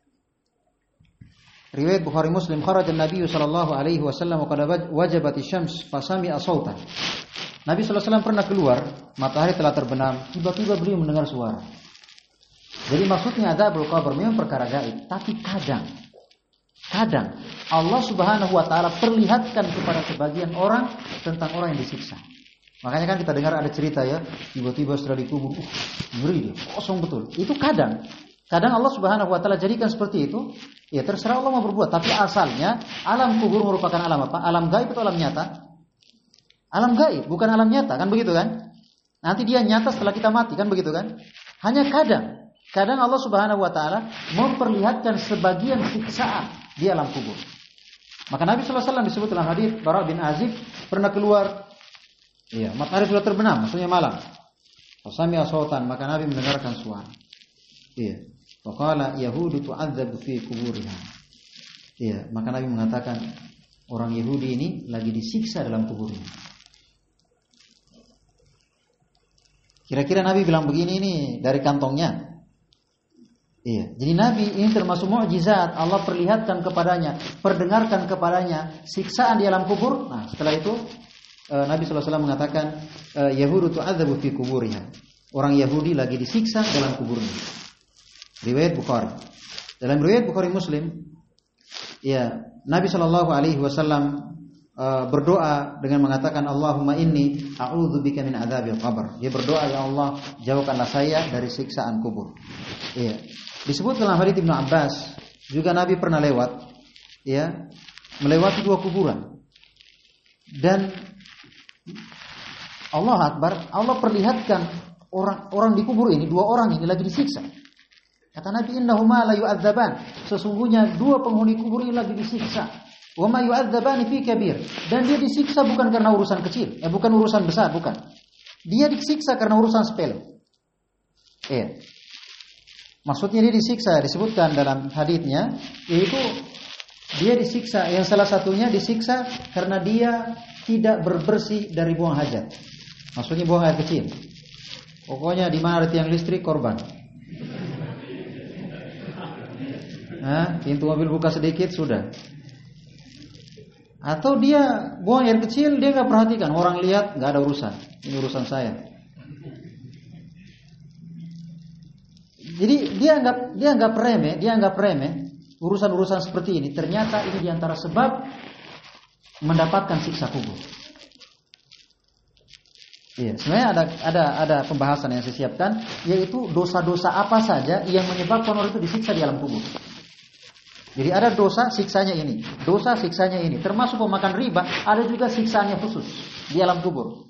Speaker 1: riwayat Bukhari Muslim, kharaja an-nabiy sallallahu alaihi wasallam wa qad wajabat asy-syams fa sami'a sautan. Nabi sallallahu alaihi wasallam pernah keluar, matahari telah terbenam, tiba-tiba beliau mendengar suara. Jadi maksudnya azabul qabr memang perkara gaib, tapi kadang kadang Allah Subhanahu wa taala perlihatkan kepada sebagian orang tentang orang yang disiksa. Makanya kan kita dengar ada cerita ya, tiba-tiba setelah dikubur, uh, ngeri dia, kosong betul. Itu kadang Kadang Allah Subhanahu wa taala jadikan seperti itu. Ya terserah Allah mau berbuat, tapi asalnya alam kubur merupakan alam apa? Alam gaib atau alam nyata? Alam gaib, bukan alam nyata, kan begitu kan? Nanti dia nyata setelah kita mati, kan begitu kan? Hanya kadang, kadang Allah Subhanahu wa taala memperlihatkan sebagian siksaan di alam kubur. Maka Nabi sallallahu alaihi wasallam disebut dalam hadis Bara' bin Azib pernah keluar, iya, matahari sudah terbenam, maksudnya malam. Fasami'a sautan, maka Nabi mendengarkan suara. Iya. Faqala yahudu tu'adzabu fi kuburiha. Iya, maka Nabi mengatakan orang Yahudi ini lagi disiksa dalam kuburnya. Kira-kira Nabi bilang begini ini dari kantongnya. Iya, jadi Nabi ini termasuk mukjizat Allah perlihatkan kepadanya, perdengarkan kepadanya siksaan di alam kubur. Nah, setelah itu Nabi sallallahu alaihi wasallam mengatakan yahudu tu'adzabu fi kuburiha. Orang Yahudi lagi disiksa dalam kuburnya. Riwayat Bukhari. Dalam riwayat Bukhari Muslim, ya Nabi Shallallahu Alaihi Wasallam uh, berdoa dengan mengatakan Allahumma inni a'udzubika min adzabil qabr. Dia berdoa, ya Allah, jauhkanlah saya dari siksaan kubur. Ya. Disebut dalam hadits Ibnu Abbas juga Nabi pernah lewat, ya, melewati dua kuburan dan Allah Akbar, Allah perlihatkan orang-orang di kubur ini, dua orang ini lagi disiksa. Kata Nabi, innahuma la yu'adzaban. Sesungguhnya dua penghuni kubur ini lagi disiksa. Wa ma yu'adzabani fi kabir. Dan dia disiksa bukan karena urusan kecil, eh bukan urusan besar, bukan. Dia disiksa karena urusan sepele. Eh. Maksudnya dia disiksa disebutkan dalam haditsnya, yaitu dia disiksa yang salah satunya disiksa karena dia tidak berbersih dari buang hajat. Maksudnya buang air kecil. Pokoknya di mana ada tiang listrik korban. Nah, pintu mobil buka sedikit sudah. Atau dia buang air kecil, dia nggak perhatikan, orang lihat nggak ada urusan, ini urusan saya. Jadi dia nggak dia nggak remeh, dia nggak remeh urusan-urusan seperti ini. Ternyata ini diantara sebab mendapatkan siksa kubur. Iya, sebenarnya ada ada ada pembahasan yang saya siapkan, yaitu dosa-dosa apa saja yang menyebabkan orang itu disiksa di alam kubur. Jadi ada dosa siksanya ini, dosa siksanya ini, termasuk pemakan riba, ada juga siksaannya khusus di alam kubur.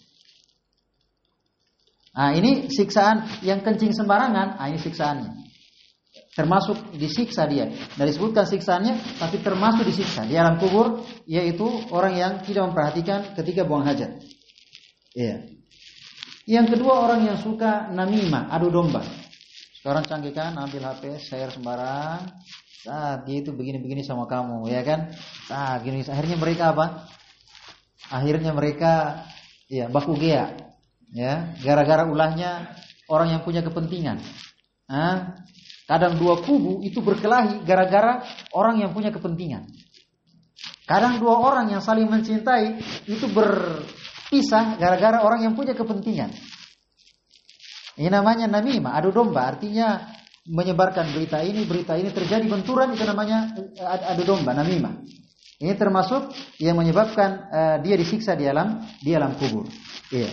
Speaker 1: Nah, ini siksaan yang kencing sembarangan, nah ini siksaannya. Termasuk disiksa dia. Dari disebutkan siksaannya, tapi termasuk disiksa di alam kubur, yaitu orang yang tidak memperhatikan ketika buang hajat. Iya. Yang kedua, orang yang suka namimah, adu domba. Sekarang canggih kan, ambil H P, share sembarang. Ah, dia itu begini-begini sama kamu, ya kan? Ah, gini. Akhirnya mereka apa? Akhirnya mereka, ya, baku gea, ya, gara-gara ulahnya orang yang punya kepentingan. Ah, kadang dua kubu itu berkelahi gara-gara orang yang punya kepentingan. Kadang dua orang yang saling mencintai itu berpisah gara-gara orang yang punya kepentingan. Ini namanya namimah, adu domba, artinya menyebarkan berita ini, berita ini, terjadi benturan, itu namanya adu domba, namimah. Ini termasuk yang menyebabkan uh, dia disiksa di alam di alam kubur. Iya.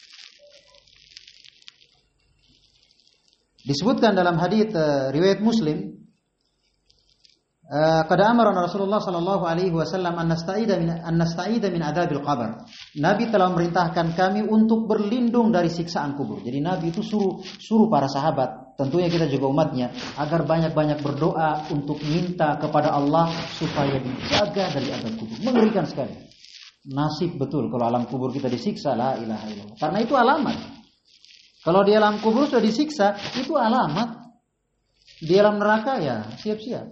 Speaker 1: Disebutkan dalam hadis uh, riwayat Muslim, qad amara Rasulullah sallallahu alaihi wasallam an nasta'ida min an nasta'ida min adzabil qabr. Nabi telah memerintahkan kami untuk berlindung dari siksaan kubur. Jadi Nabi itu suruh suruh para sahabat, tentunya kita juga umatnya, agar banyak-banyak berdoa untuk minta kepada Allah supaya dijaga dari azab kubur. Mengerikan sekali. Nasib betul kalau alam kubur kita disiksa, la ilaha illallah. Karena itu alamat. Kalau di alam kubur sudah disiksa, itu alamat. Di alam neraka ya siap-siap.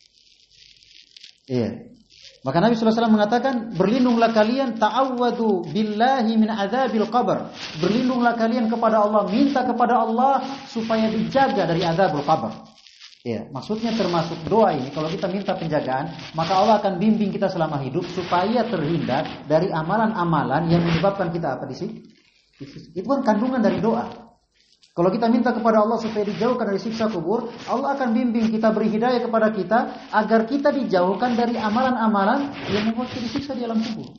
Speaker 1: Iya. Maka Nabi sallallahu alaihi wasallam mengatakan, berlindunglah kalian, ta'awwadu billahi min adzabil qabr. Berlindunglah kalian kepada Allah, minta kepada Allah supaya dijaga dari azabul qabr. Iya, maksudnya termasuk doa ini, kalau kita minta penjagaan, maka Allah akan bimbing kita selama hidup supaya terhindar dari amalan-amalan yang menyebabkan kita apa di sini? Itu kan kandungan dari doa. Kalau kita minta kepada Allah supaya dijauhkan dari siksa kubur, Allah akan bimbing kita, beri hidayah kepada kita agar kita dijauhkan dari amalan-amalan yang membuat kita disiksa di alam kubur.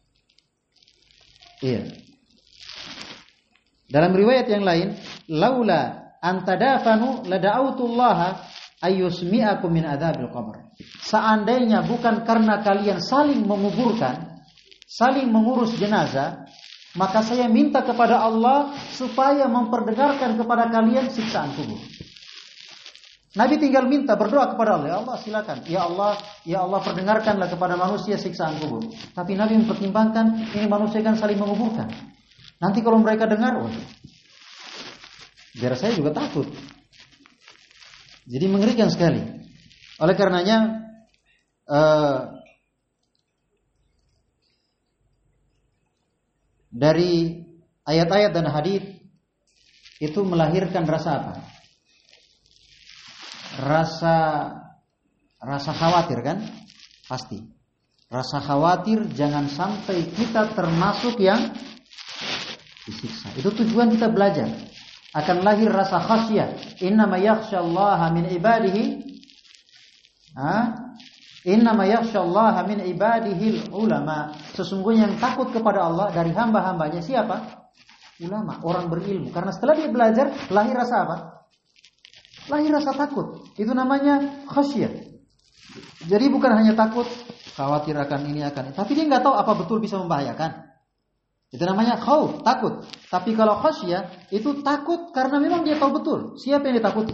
Speaker 1: Iya. Dalam riwayat yang lain, laula antadafanu lada'autullaha ayyusmi'akum min adzabil qabr. Seandainya bukan karena kalian saling menguburkan, saling mengurus jenazah, maka saya minta kepada Allah supaya memperdengarkan kepada kalian siksaan kubur. Nabi tinggal minta, berdoa kepada Allah, ya Allah silakan, ya Allah, ya Allah perdengarkanlah kepada manusia siksaan kubur. Tapi Nabi mempertimbangkan, ini manusia kan saling menguburkan. Nanti kalau mereka dengar, oh, biar saya juga takut. Jadi mengerikan sekali. Oleh karenanya, uh, dari ayat-ayat dan hadis itu melahirkan rasa apa? Rasa rasa khawatir kan? Pasti. Rasa khawatir jangan sampai kita termasuk yang disiksa. Itu tujuan kita belajar. Akan lahir rasa khasyah. Innama yakhsyallaha min ibadihi ha? Innama yakhsyallaha min ibadihil ulama. Sesungguhnya yang takut kepada Allah dari hamba-hambanya siapa? Ulama, orang berilmu. Karena setelah dia belajar, lahir rasa apa? Lahir rasa takut. Itu namanya khasyah. Jadi bukan hanya takut, khawatir akan ini akan ini, tapi dia nggak tahu apa betul bisa membahayakan. Itu namanya khauf, takut. Tapi kalau khasyah itu takut karena memang dia tahu betul siapa yang ditakuti.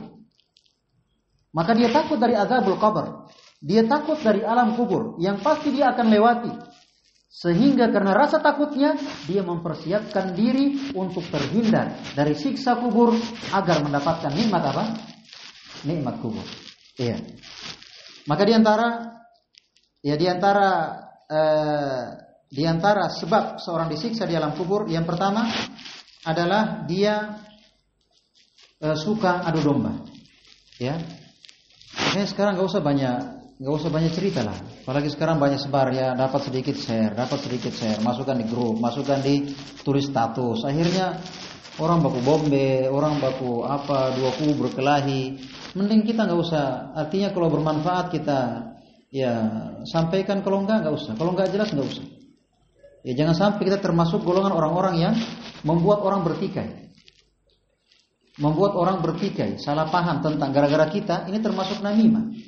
Speaker 1: Maka dia takut dari azabul qabr. Dia takut dari alam kubur yang pasti dia akan lewati. Sehingga karena rasa takutnya, dia mempersiapkan diri untuk terhindar dari siksa kubur agar mendapatkan nikmat apa? Nikmat kubur. Iya. Maka diantara ya diantara eh, diantara sebab seorang disiksa di alam kubur, yang pertama adalah dia eh, suka adu domba. Ya. Makanya sekarang nggak usah banyak Gak usah banyak cerita lah. Apalagi sekarang banyak sebar ya, dapat sedikit share, dapat sedikit share, masukkan di grup, masukkan di tulis status. Akhirnya orang baku bombe, orang baku apa, dua kubu berkelahi. Mending kita gak usah. Artinya kalau bermanfaat kita ya sampaikan, kalau enggak gak usah. Kalau enggak jelas gak usah. Ya jangan sampai kita termasuk golongan orang-orang yang membuat orang bertikai. Membuat orang bertikai, salah paham tentang gara-gara kita, ini termasuk namimah.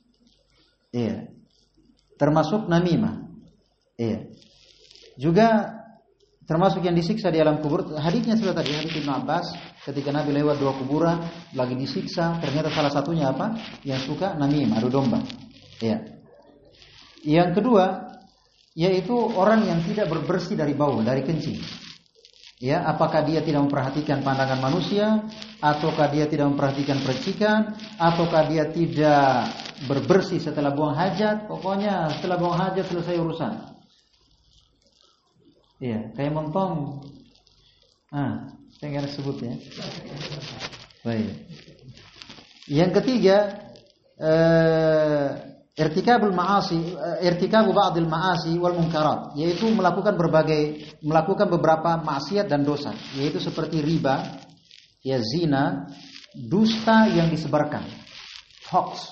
Speaker 1: Iya. Termasuk namimah. Iya. Juga termasuk yang disiksa di alam kubur. Hadisnya sudah tadi, hadis Ibnu Abbas, ketika Nabi lewat dua kuburan lagi disiksa, ternyata salah satunya apa? Yang suka namimah, adu domba. Iya. Yang kedua, yaitu orang yang tidak berbersih dari bau, dari kencing. Ya, apakah dia tidak memperhatikan pandangan manusia, ataukah dia tidak memperhatikan percikan, ataukah dia tidak berbersih setelah buang hajat. Pokoknya setelah buang hajat selesai urusan. Iya, kayak mentong. Ah, saya nggak sebut ya. Baik. Yang ketiga, eh, irtikabul ma'asi, irtikabu ba'dil ma'asi wal munkarat, yaitu melakukan berbagai melakukan beberapa maksiat dan dosa, yaitu seperti riba, ya zina, dusta yang disebarkan, hoax.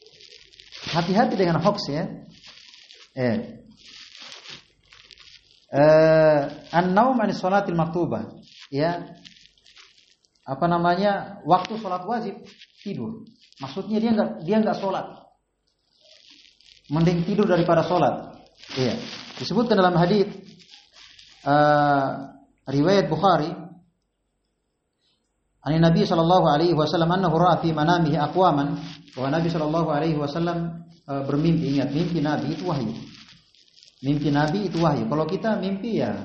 Speaker 1: Hati-hati dengan hoax ya. Eh. uh, an-naum anis salatil maktubah, ya. Apa namanya? Waktu salat wajib tidur. Maksudnya dia enggak dia enggak salat. Mending tidur daripada salat. Iya. Disebutkan dalam hadis uh, riwayat Bukhari, Ani Nabi sallallahu alaihi wasallam annahu ra'a fi manamihi aqwaman, bahwa Nabi sallallahu alaihi wasallam uh, bermimpi. Ingat, mimpi Nabi itu wahyu. Mimpi Nabi itu wahyu. Kalau kita mimpi ya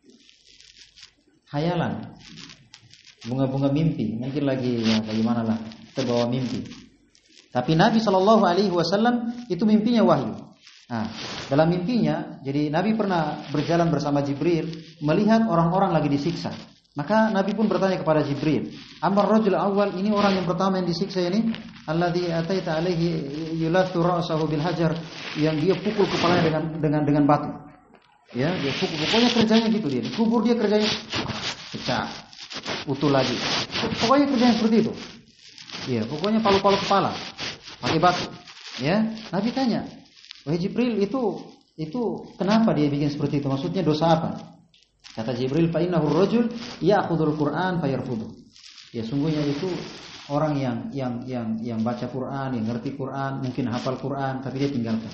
Speaker 1: hayalan. Bunga-bunga mimpi, mungkin lagi ya bagaimana lah, terbawa mimpi. Tapi Nabi sallallahu alaihi wasallam itu mimpinya wahyu. Nah, dalam mimpinya, jadi Nabi pernah berjalan bersama Jibril melihat orang-orang lagi disiksa. Maka Nabi pun bertanya kepada Jibril, "Amar rajul awal, ini orang yang pertama yang disiksa ini, alladzi ataita alaihi yulathu ra'sahu bil hajar, yang dia pukul kepalanya dengan dengan dengan batu." Ya, dia pukul, pokoknya kerjanya gitu dia. Dikubur dia kerjanya pecah, utuh lagi. Pokoknya kerjanya seperti itu. Iya, pokoknya palu-palu kepala pakai batu. Ya, Nabi tanya, "Wahai Jibril, itu itu kenapa dia bikin seperti itu? Maksudnya dosa apa?" Kata Jibril, "Fa innahu rajul ya'khudul Qur'an fayarfudu." Ya, sungguhnya itu orang yang yang yang yang baca Quran, yang ngerti Quran, mungkin hafal Quran, tapi dia tinggalkan.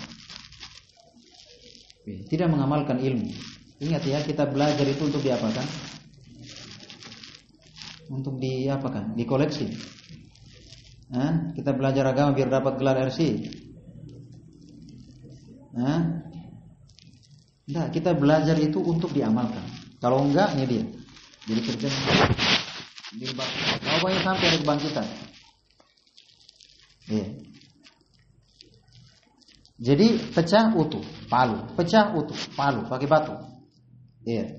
Speaker 1: Tidak mengamalkan ilmu. Ingat ya, kita belajar itu untuk diapakan? Untuk diapakan? Dikoleksi. Nah, kita belajar agama biar dapat gelar R C. Nah, enggak, kita belajar itu untuk diamalkan. Kalau enggak, ini dia. Jadi kerja bawahnya sampai ada kebangkitan. Iya. Jadi pecah utuh, palu, pecah utuh, palu, pakai batu. Iya.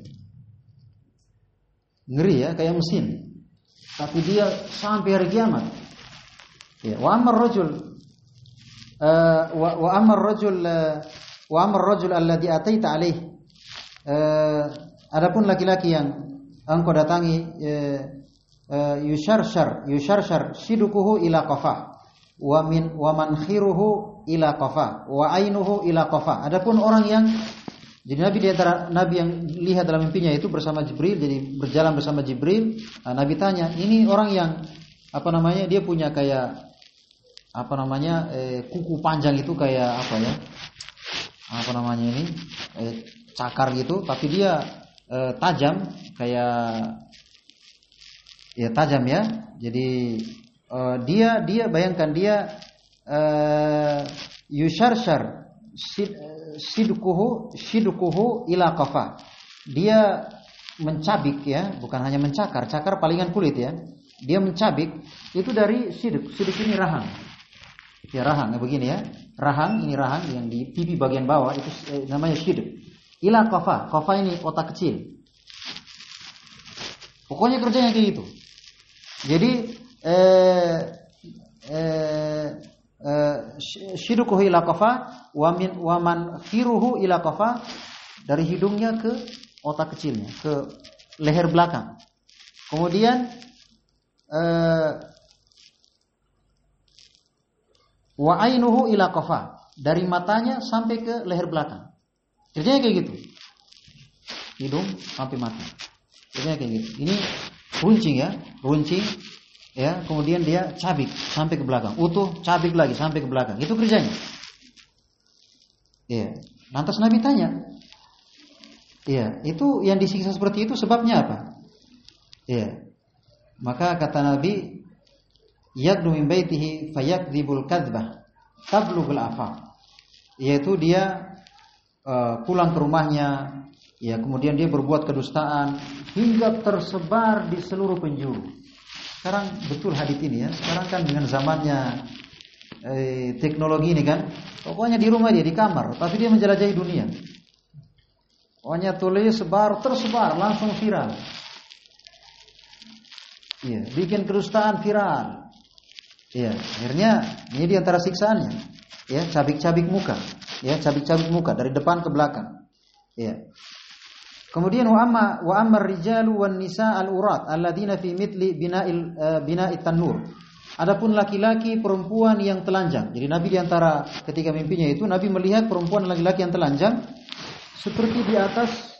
Speaker 1: Ngeri ya, kayak mesin. Tapi dia sampai hari kiamat. Ya, wa amar rajul uh, wa, wa amar rajul uh, wa amar rajul alladhi ataita alaih. Uh, adapun laki-laki yang engkau datangi, uh, uh, yusharshar yusharshar shidukuhu ila qafah wa min wa mankhiruhu ila qafah wa ainuhu ila qafah. Adapun orang yang, jadi Nabi di antara Nabi yang lihat dalam mimpinya itu bersama Jibril, jadi berjalan bersama Jibril. Nah, Nabi tanya, ini orang yang apa namanya, dia punya kayak apa namanya eh, kuku panjang itu kayak apa ya, apa namanya ini eh, cakar gitu, tapi dia eh, tajam kayak ya tajam ya. Jadi eh, dia dia bayangkan dia eh, yusharshar sid, sidkuhu sidkuhu ila qafa. Dia mencabik ya, bukan hanya mencakar, cakar palingan kulit ya. Dia mencabik itu dari siduk, siduk ini rahang. Ya rahang, ya begini ya. Rahang, ini rahang yang di pipi bagian bawah itu eh, namanya siduk. Ila qafa, qafa ini otak kecil. Pokoknya kerjanya kayak gitu. Jadi eh eh syidukuhu ila qafa wa min wa man khiruhu ila qafa, dari hidungnya ke otak kecilnya, ke leher belakang. Kemudian eh, wa ainuhu ila qafa, dari matanya sampai ke leher belakang. Kerjanya kayak gitu. Hidung sampai mata. Kerjanya kayak gitu. Ini runcing ya, runcing. Ya, kemudian dia cabik sampai ke belakang, utuh, cabik lagi sampai ke belakang. Itu kerjanya. Ya. Lantas Nabi tanya, ya, itu yang disiksa seperti itu sebabnya apa? Ya. Maka kata Nabi, yaqdu min baitihi fayakdzibul kadzbah tablughul afaq. Yaitu dia uh, pulang ke rumahnya, ya, kemudian dia berbuat kedustaan hingga tersebar di seluruh penjuru. Sekarang betul hadits ini ya. Sekarang kan dengan zamannya eh, teknologi ini kan, pokoknya di rumah dia, di kamar, tapi dia menjelajahi dunia. Pokoknya tulis sebar, tersebar, langsung viral. Iya, bikin kedustaan viral. Iya, akhirnya ini di antara siksaannya. Ya, cabik-cabik muka, ya, cabik-cabik muka dari depan ke belakang. Iya. Kemudian wa amma wa ammar rijalu wan nisa al-urat alladzina fi mithli bina'il uh, bina'it tanur. Adapun laki-laki perempuan yang telanjang. Jadi Nabi di antara ketika mimpinya itu Nabi melihat perempuan dan laki-laki yang telanjang seperti di atas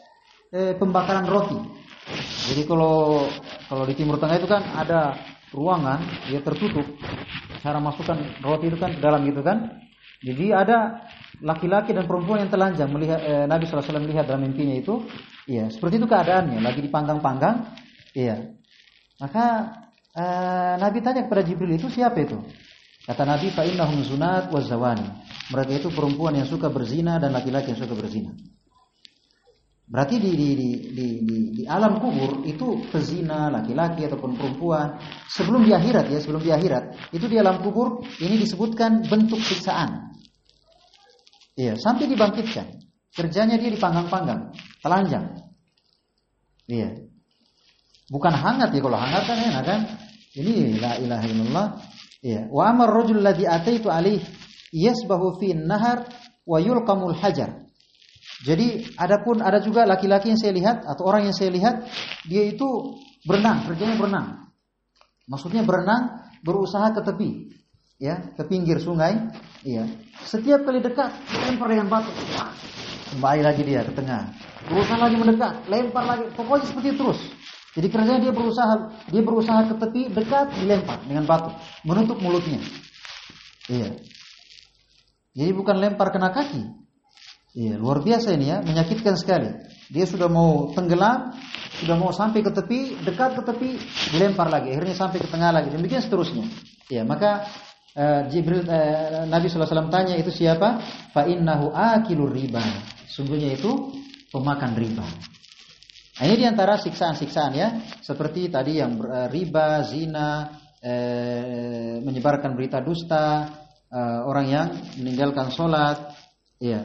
Speaker 1: eh, pembakaran roti. Jadi kalau kalau di Timur Tengah itu kan ada ruangan, ya tertutup. Cara masukkan roti itu kan ke dalam gitu kan. Jadi ada laki-laki dan perempuan yang telanjang melihat eh, Nabi shallallahu alaihi wasallam melihat dalam mimpinya itu, ya seperti itu keadaannya, lagi dipanggang-panggang, iya. Maka eh, Nabi tanya kepada Jibril, itu siapa itu? Kata Nabi, fa innahum zunat wa zawani. Mereka itu perempuan yang suka berzina dan laki-laki yang suka berzina. Berarti di di di di, di, di alam kubur itu pezina laki-laki ataupun perempuan sebelum di akhirat ya, sebelum di akhirat itu di alam kubur ini disebutkan bentuk siksaan. Iya, sampai dibangkitkan. Kerjanya dia dipanggang-panggang, telanjang. Iya. Bukan hangat ya, kalau hangat kan enak kan? Ini la ilaha illallah. Iya. Wa amar rajul ladzi ataitu alaih yasbahu fi nahar wa yulqamul hajar. Jadi adapun ada juga laki-laki yang saya lihat atau orang yang saya lihat dia itu berenang, kerjanya berenang. Maksudnya berenang, berusaha ke tepi, ya, ke pinggir sungai, iya. Setiap kali dekat, lempar dengan batu, kembali lagi dia ke tengah. Berusaha lagi mendekat, lempar lagi, pokoknya seperti itu terus. Jadi kerjanya dia berusaha, dia berusaha ke tepi, dekat, dilempar dengan batu, menutup mulutnya, iya. Jadi bukan lempar kena kaki. Iya, luar biasa ini ya, menyakitkan sekali. Dia sudah mau tenggelam, sudah mau sampai ke tepi, dekat ke tepi, dilempar lagi, akhirnya sampai ke tengah lagi, demikian seterusnya. Iya, maka uh, Jibril uh, Nabi sallallahu alaihi wasallam tanya itu siapa? Fa innahu akilur riba. Sungguhnya itu pemakan riba. Nah, ini diantara siksaan-siksaan ya, seperti tadi yang uh, riba, zina, uh, menyebarkan berita dusta, uh, orang yang meninggalkan sholat, iya.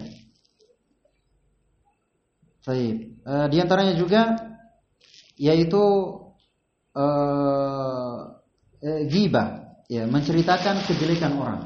Speaker 1: Baik. E, di antaranya juga yaitu e, e, ghibah, ya, menceritakan kejelekan orang.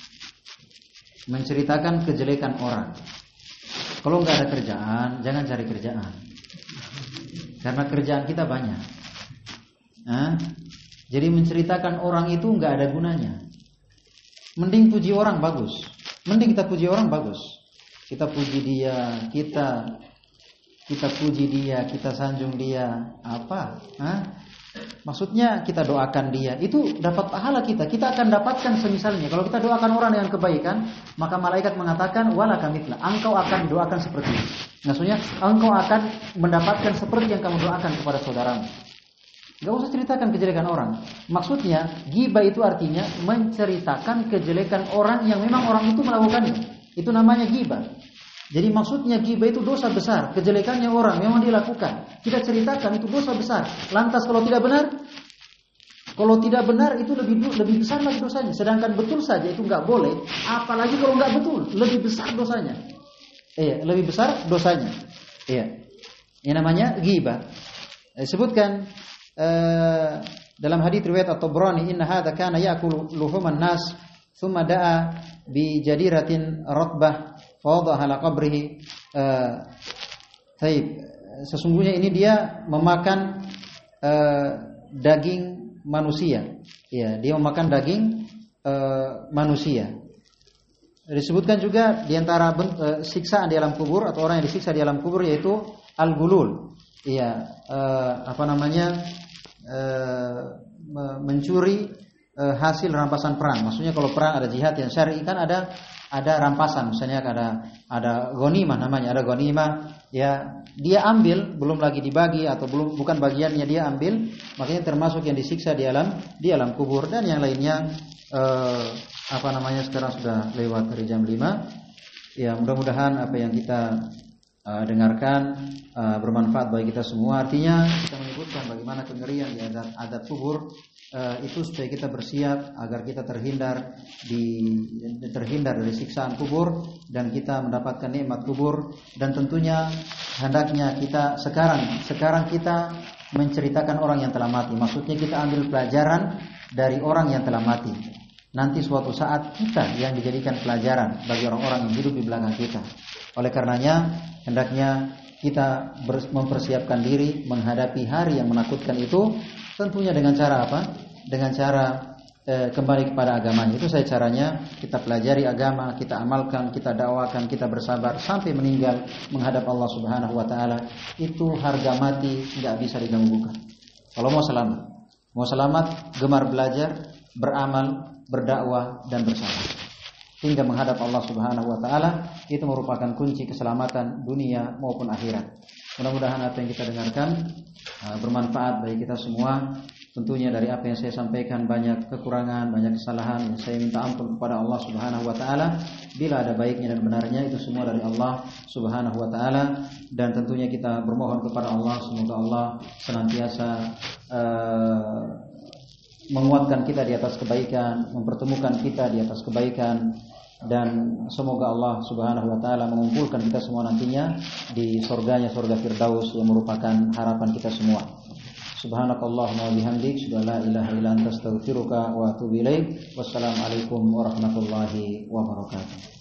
Speaker 1: Menceritakan kejelekan orang. Kalau nggak ada kerjaan, jangan cari kerjaan. Karena kerjaan kita banyak. Nah, jadi menceritakan orang itu nggak ada gunanya. Mending puji orang bagus. Mending kita puji orang bagus. Kita puji dia, kita Kita puji dia, kita sanjung dia, apa? Hah? Maksudnya kita doakan dia, itu dapat pahala kita. Kita akan dapatkan semisalnya. Kalau kita doakan orang dengan kebaikan, maka malaikat mengatakan wala kamitlah. Engkau akan doakan seperti itu. Maksudnya engkau akan mendapatkan seperti yang kamu doakan kepada saudaramu. Gak usah ceritakan kejelekan orang. Maksudnya ghibah itu artinya menceritakan kejelekan orang yang memang orang itu melakukannya. Itu namanya ghibah. Jadi maksudnya ghibah itu dosa besar, kejelekannya orang memang dilakukan. Kita ceritakan itu dosa besar. Lantas kalau tidak benar, kalau tidak benar itu lebih lebih besar lagi dosanya. Sedangkan betul saja itu nggak boleh, apalagi kalau nggak betul, lebih besar dosanya. Iya, lebih besar dosanya. Iya, ini namanya ghibah. Disebutkan eh, dalam hadits riwayat At-Tabrani, inna hadza kana ya'kulu luhuman nas, thumma da'a bi jadiratin ratbah. Fawdah ala qabrihi. uh, Sesungguhnya ini dia memakan uh, daging manusia. Ya, dia memakan daging uh, manusia. Disebutkan juga diantara uh, siksaan di alam kubur atau orang yang disiksa di alam kubur yaitu al-gulul. Ya, uh, apa namanya? Uh, mencuri uh, hasil rampasan perang. Maksudnya kalau perang ada jihad yang syar'i kan ada ada rampasan, misalnya ada ada ghanimah namanya, ada ghanimah, ya dia ambil, belum lagi dibagi atau belum bukan bagiannya dia ambil, makanya termasuk yang disiksa di alam di alam kubur. Dan yang lainnya eh, apa namanya sekarang sudah lewat dari jam lima. Ya, mudah-mudahan apa yang kita uh, dengarkan uh, bermanfaat bagi kita semua. Artinya kita menyebutkan bagaimana kengerian di azab azab kubur. Uh, itu supaya kita bersiap agar kita terhindar di terhindar dari siksaan kubur dan kita mendapatkan nikmat kubur. Dan tentunya hendaknya kita sekarang sekarang kita menceritakan orang yang telah mati. Maksudnya kita ambil pelajaran dari orang yang telah mati. Nanti suatu saat kita yang dijadikan pelajaran bagi orang-orang yang hidup di belakang kita. Oleh karenanya hendaknya kita mempersiapkan diri menghadapi hari yang menakutkan itu. Tentunya dengan cara apa? Dengan cara eh, kembali kepada agamanya. Itu saya caranya kita pelajari agama, kita amalkan, kita dakwakan, kita bersabar sampai meninggal menghadap Allah Subhanahu wa taala. Itu harga mati enggak bisa diganggukan. Kalau mau selamat, mau selamat gemar belajar, beramal, berdakwah dan bersabar hingga menghadap Allah Subhanahu wa taala. Itu merupakan kunci keselamatan dunia maupun akhirat. Mudah-mudahan apa yang kita dengarkan uh, bermanfaat bagi kita semua. Tentunya dari apa yang saya sampaikan banyak kekurangan, banyak kesalahan, yang saya minta ampun kepada Allah Subhanahu wa taala. Bila ada baiknya dan benarnya itu semua dari Allah Subhanahu wa taala, dan tentunya kita bermohon kepada Allah semoga Allah senantiasa uh, menguatkan kita di atas kebaikan, mempertemukan kita di atas kebaikan, dan semoga Allah Subhanahu wa taala mengumpulkan kita semua nantinya di surganya, surga Firdaus yang merupakan harapan kita semua. Subhanakallahumma wa bihamdik, asyhadu an la ilaha illa anta, astaghfiruka wa atubu ilaik. Wassalamualaikum warahmatullahi wabarakatuh.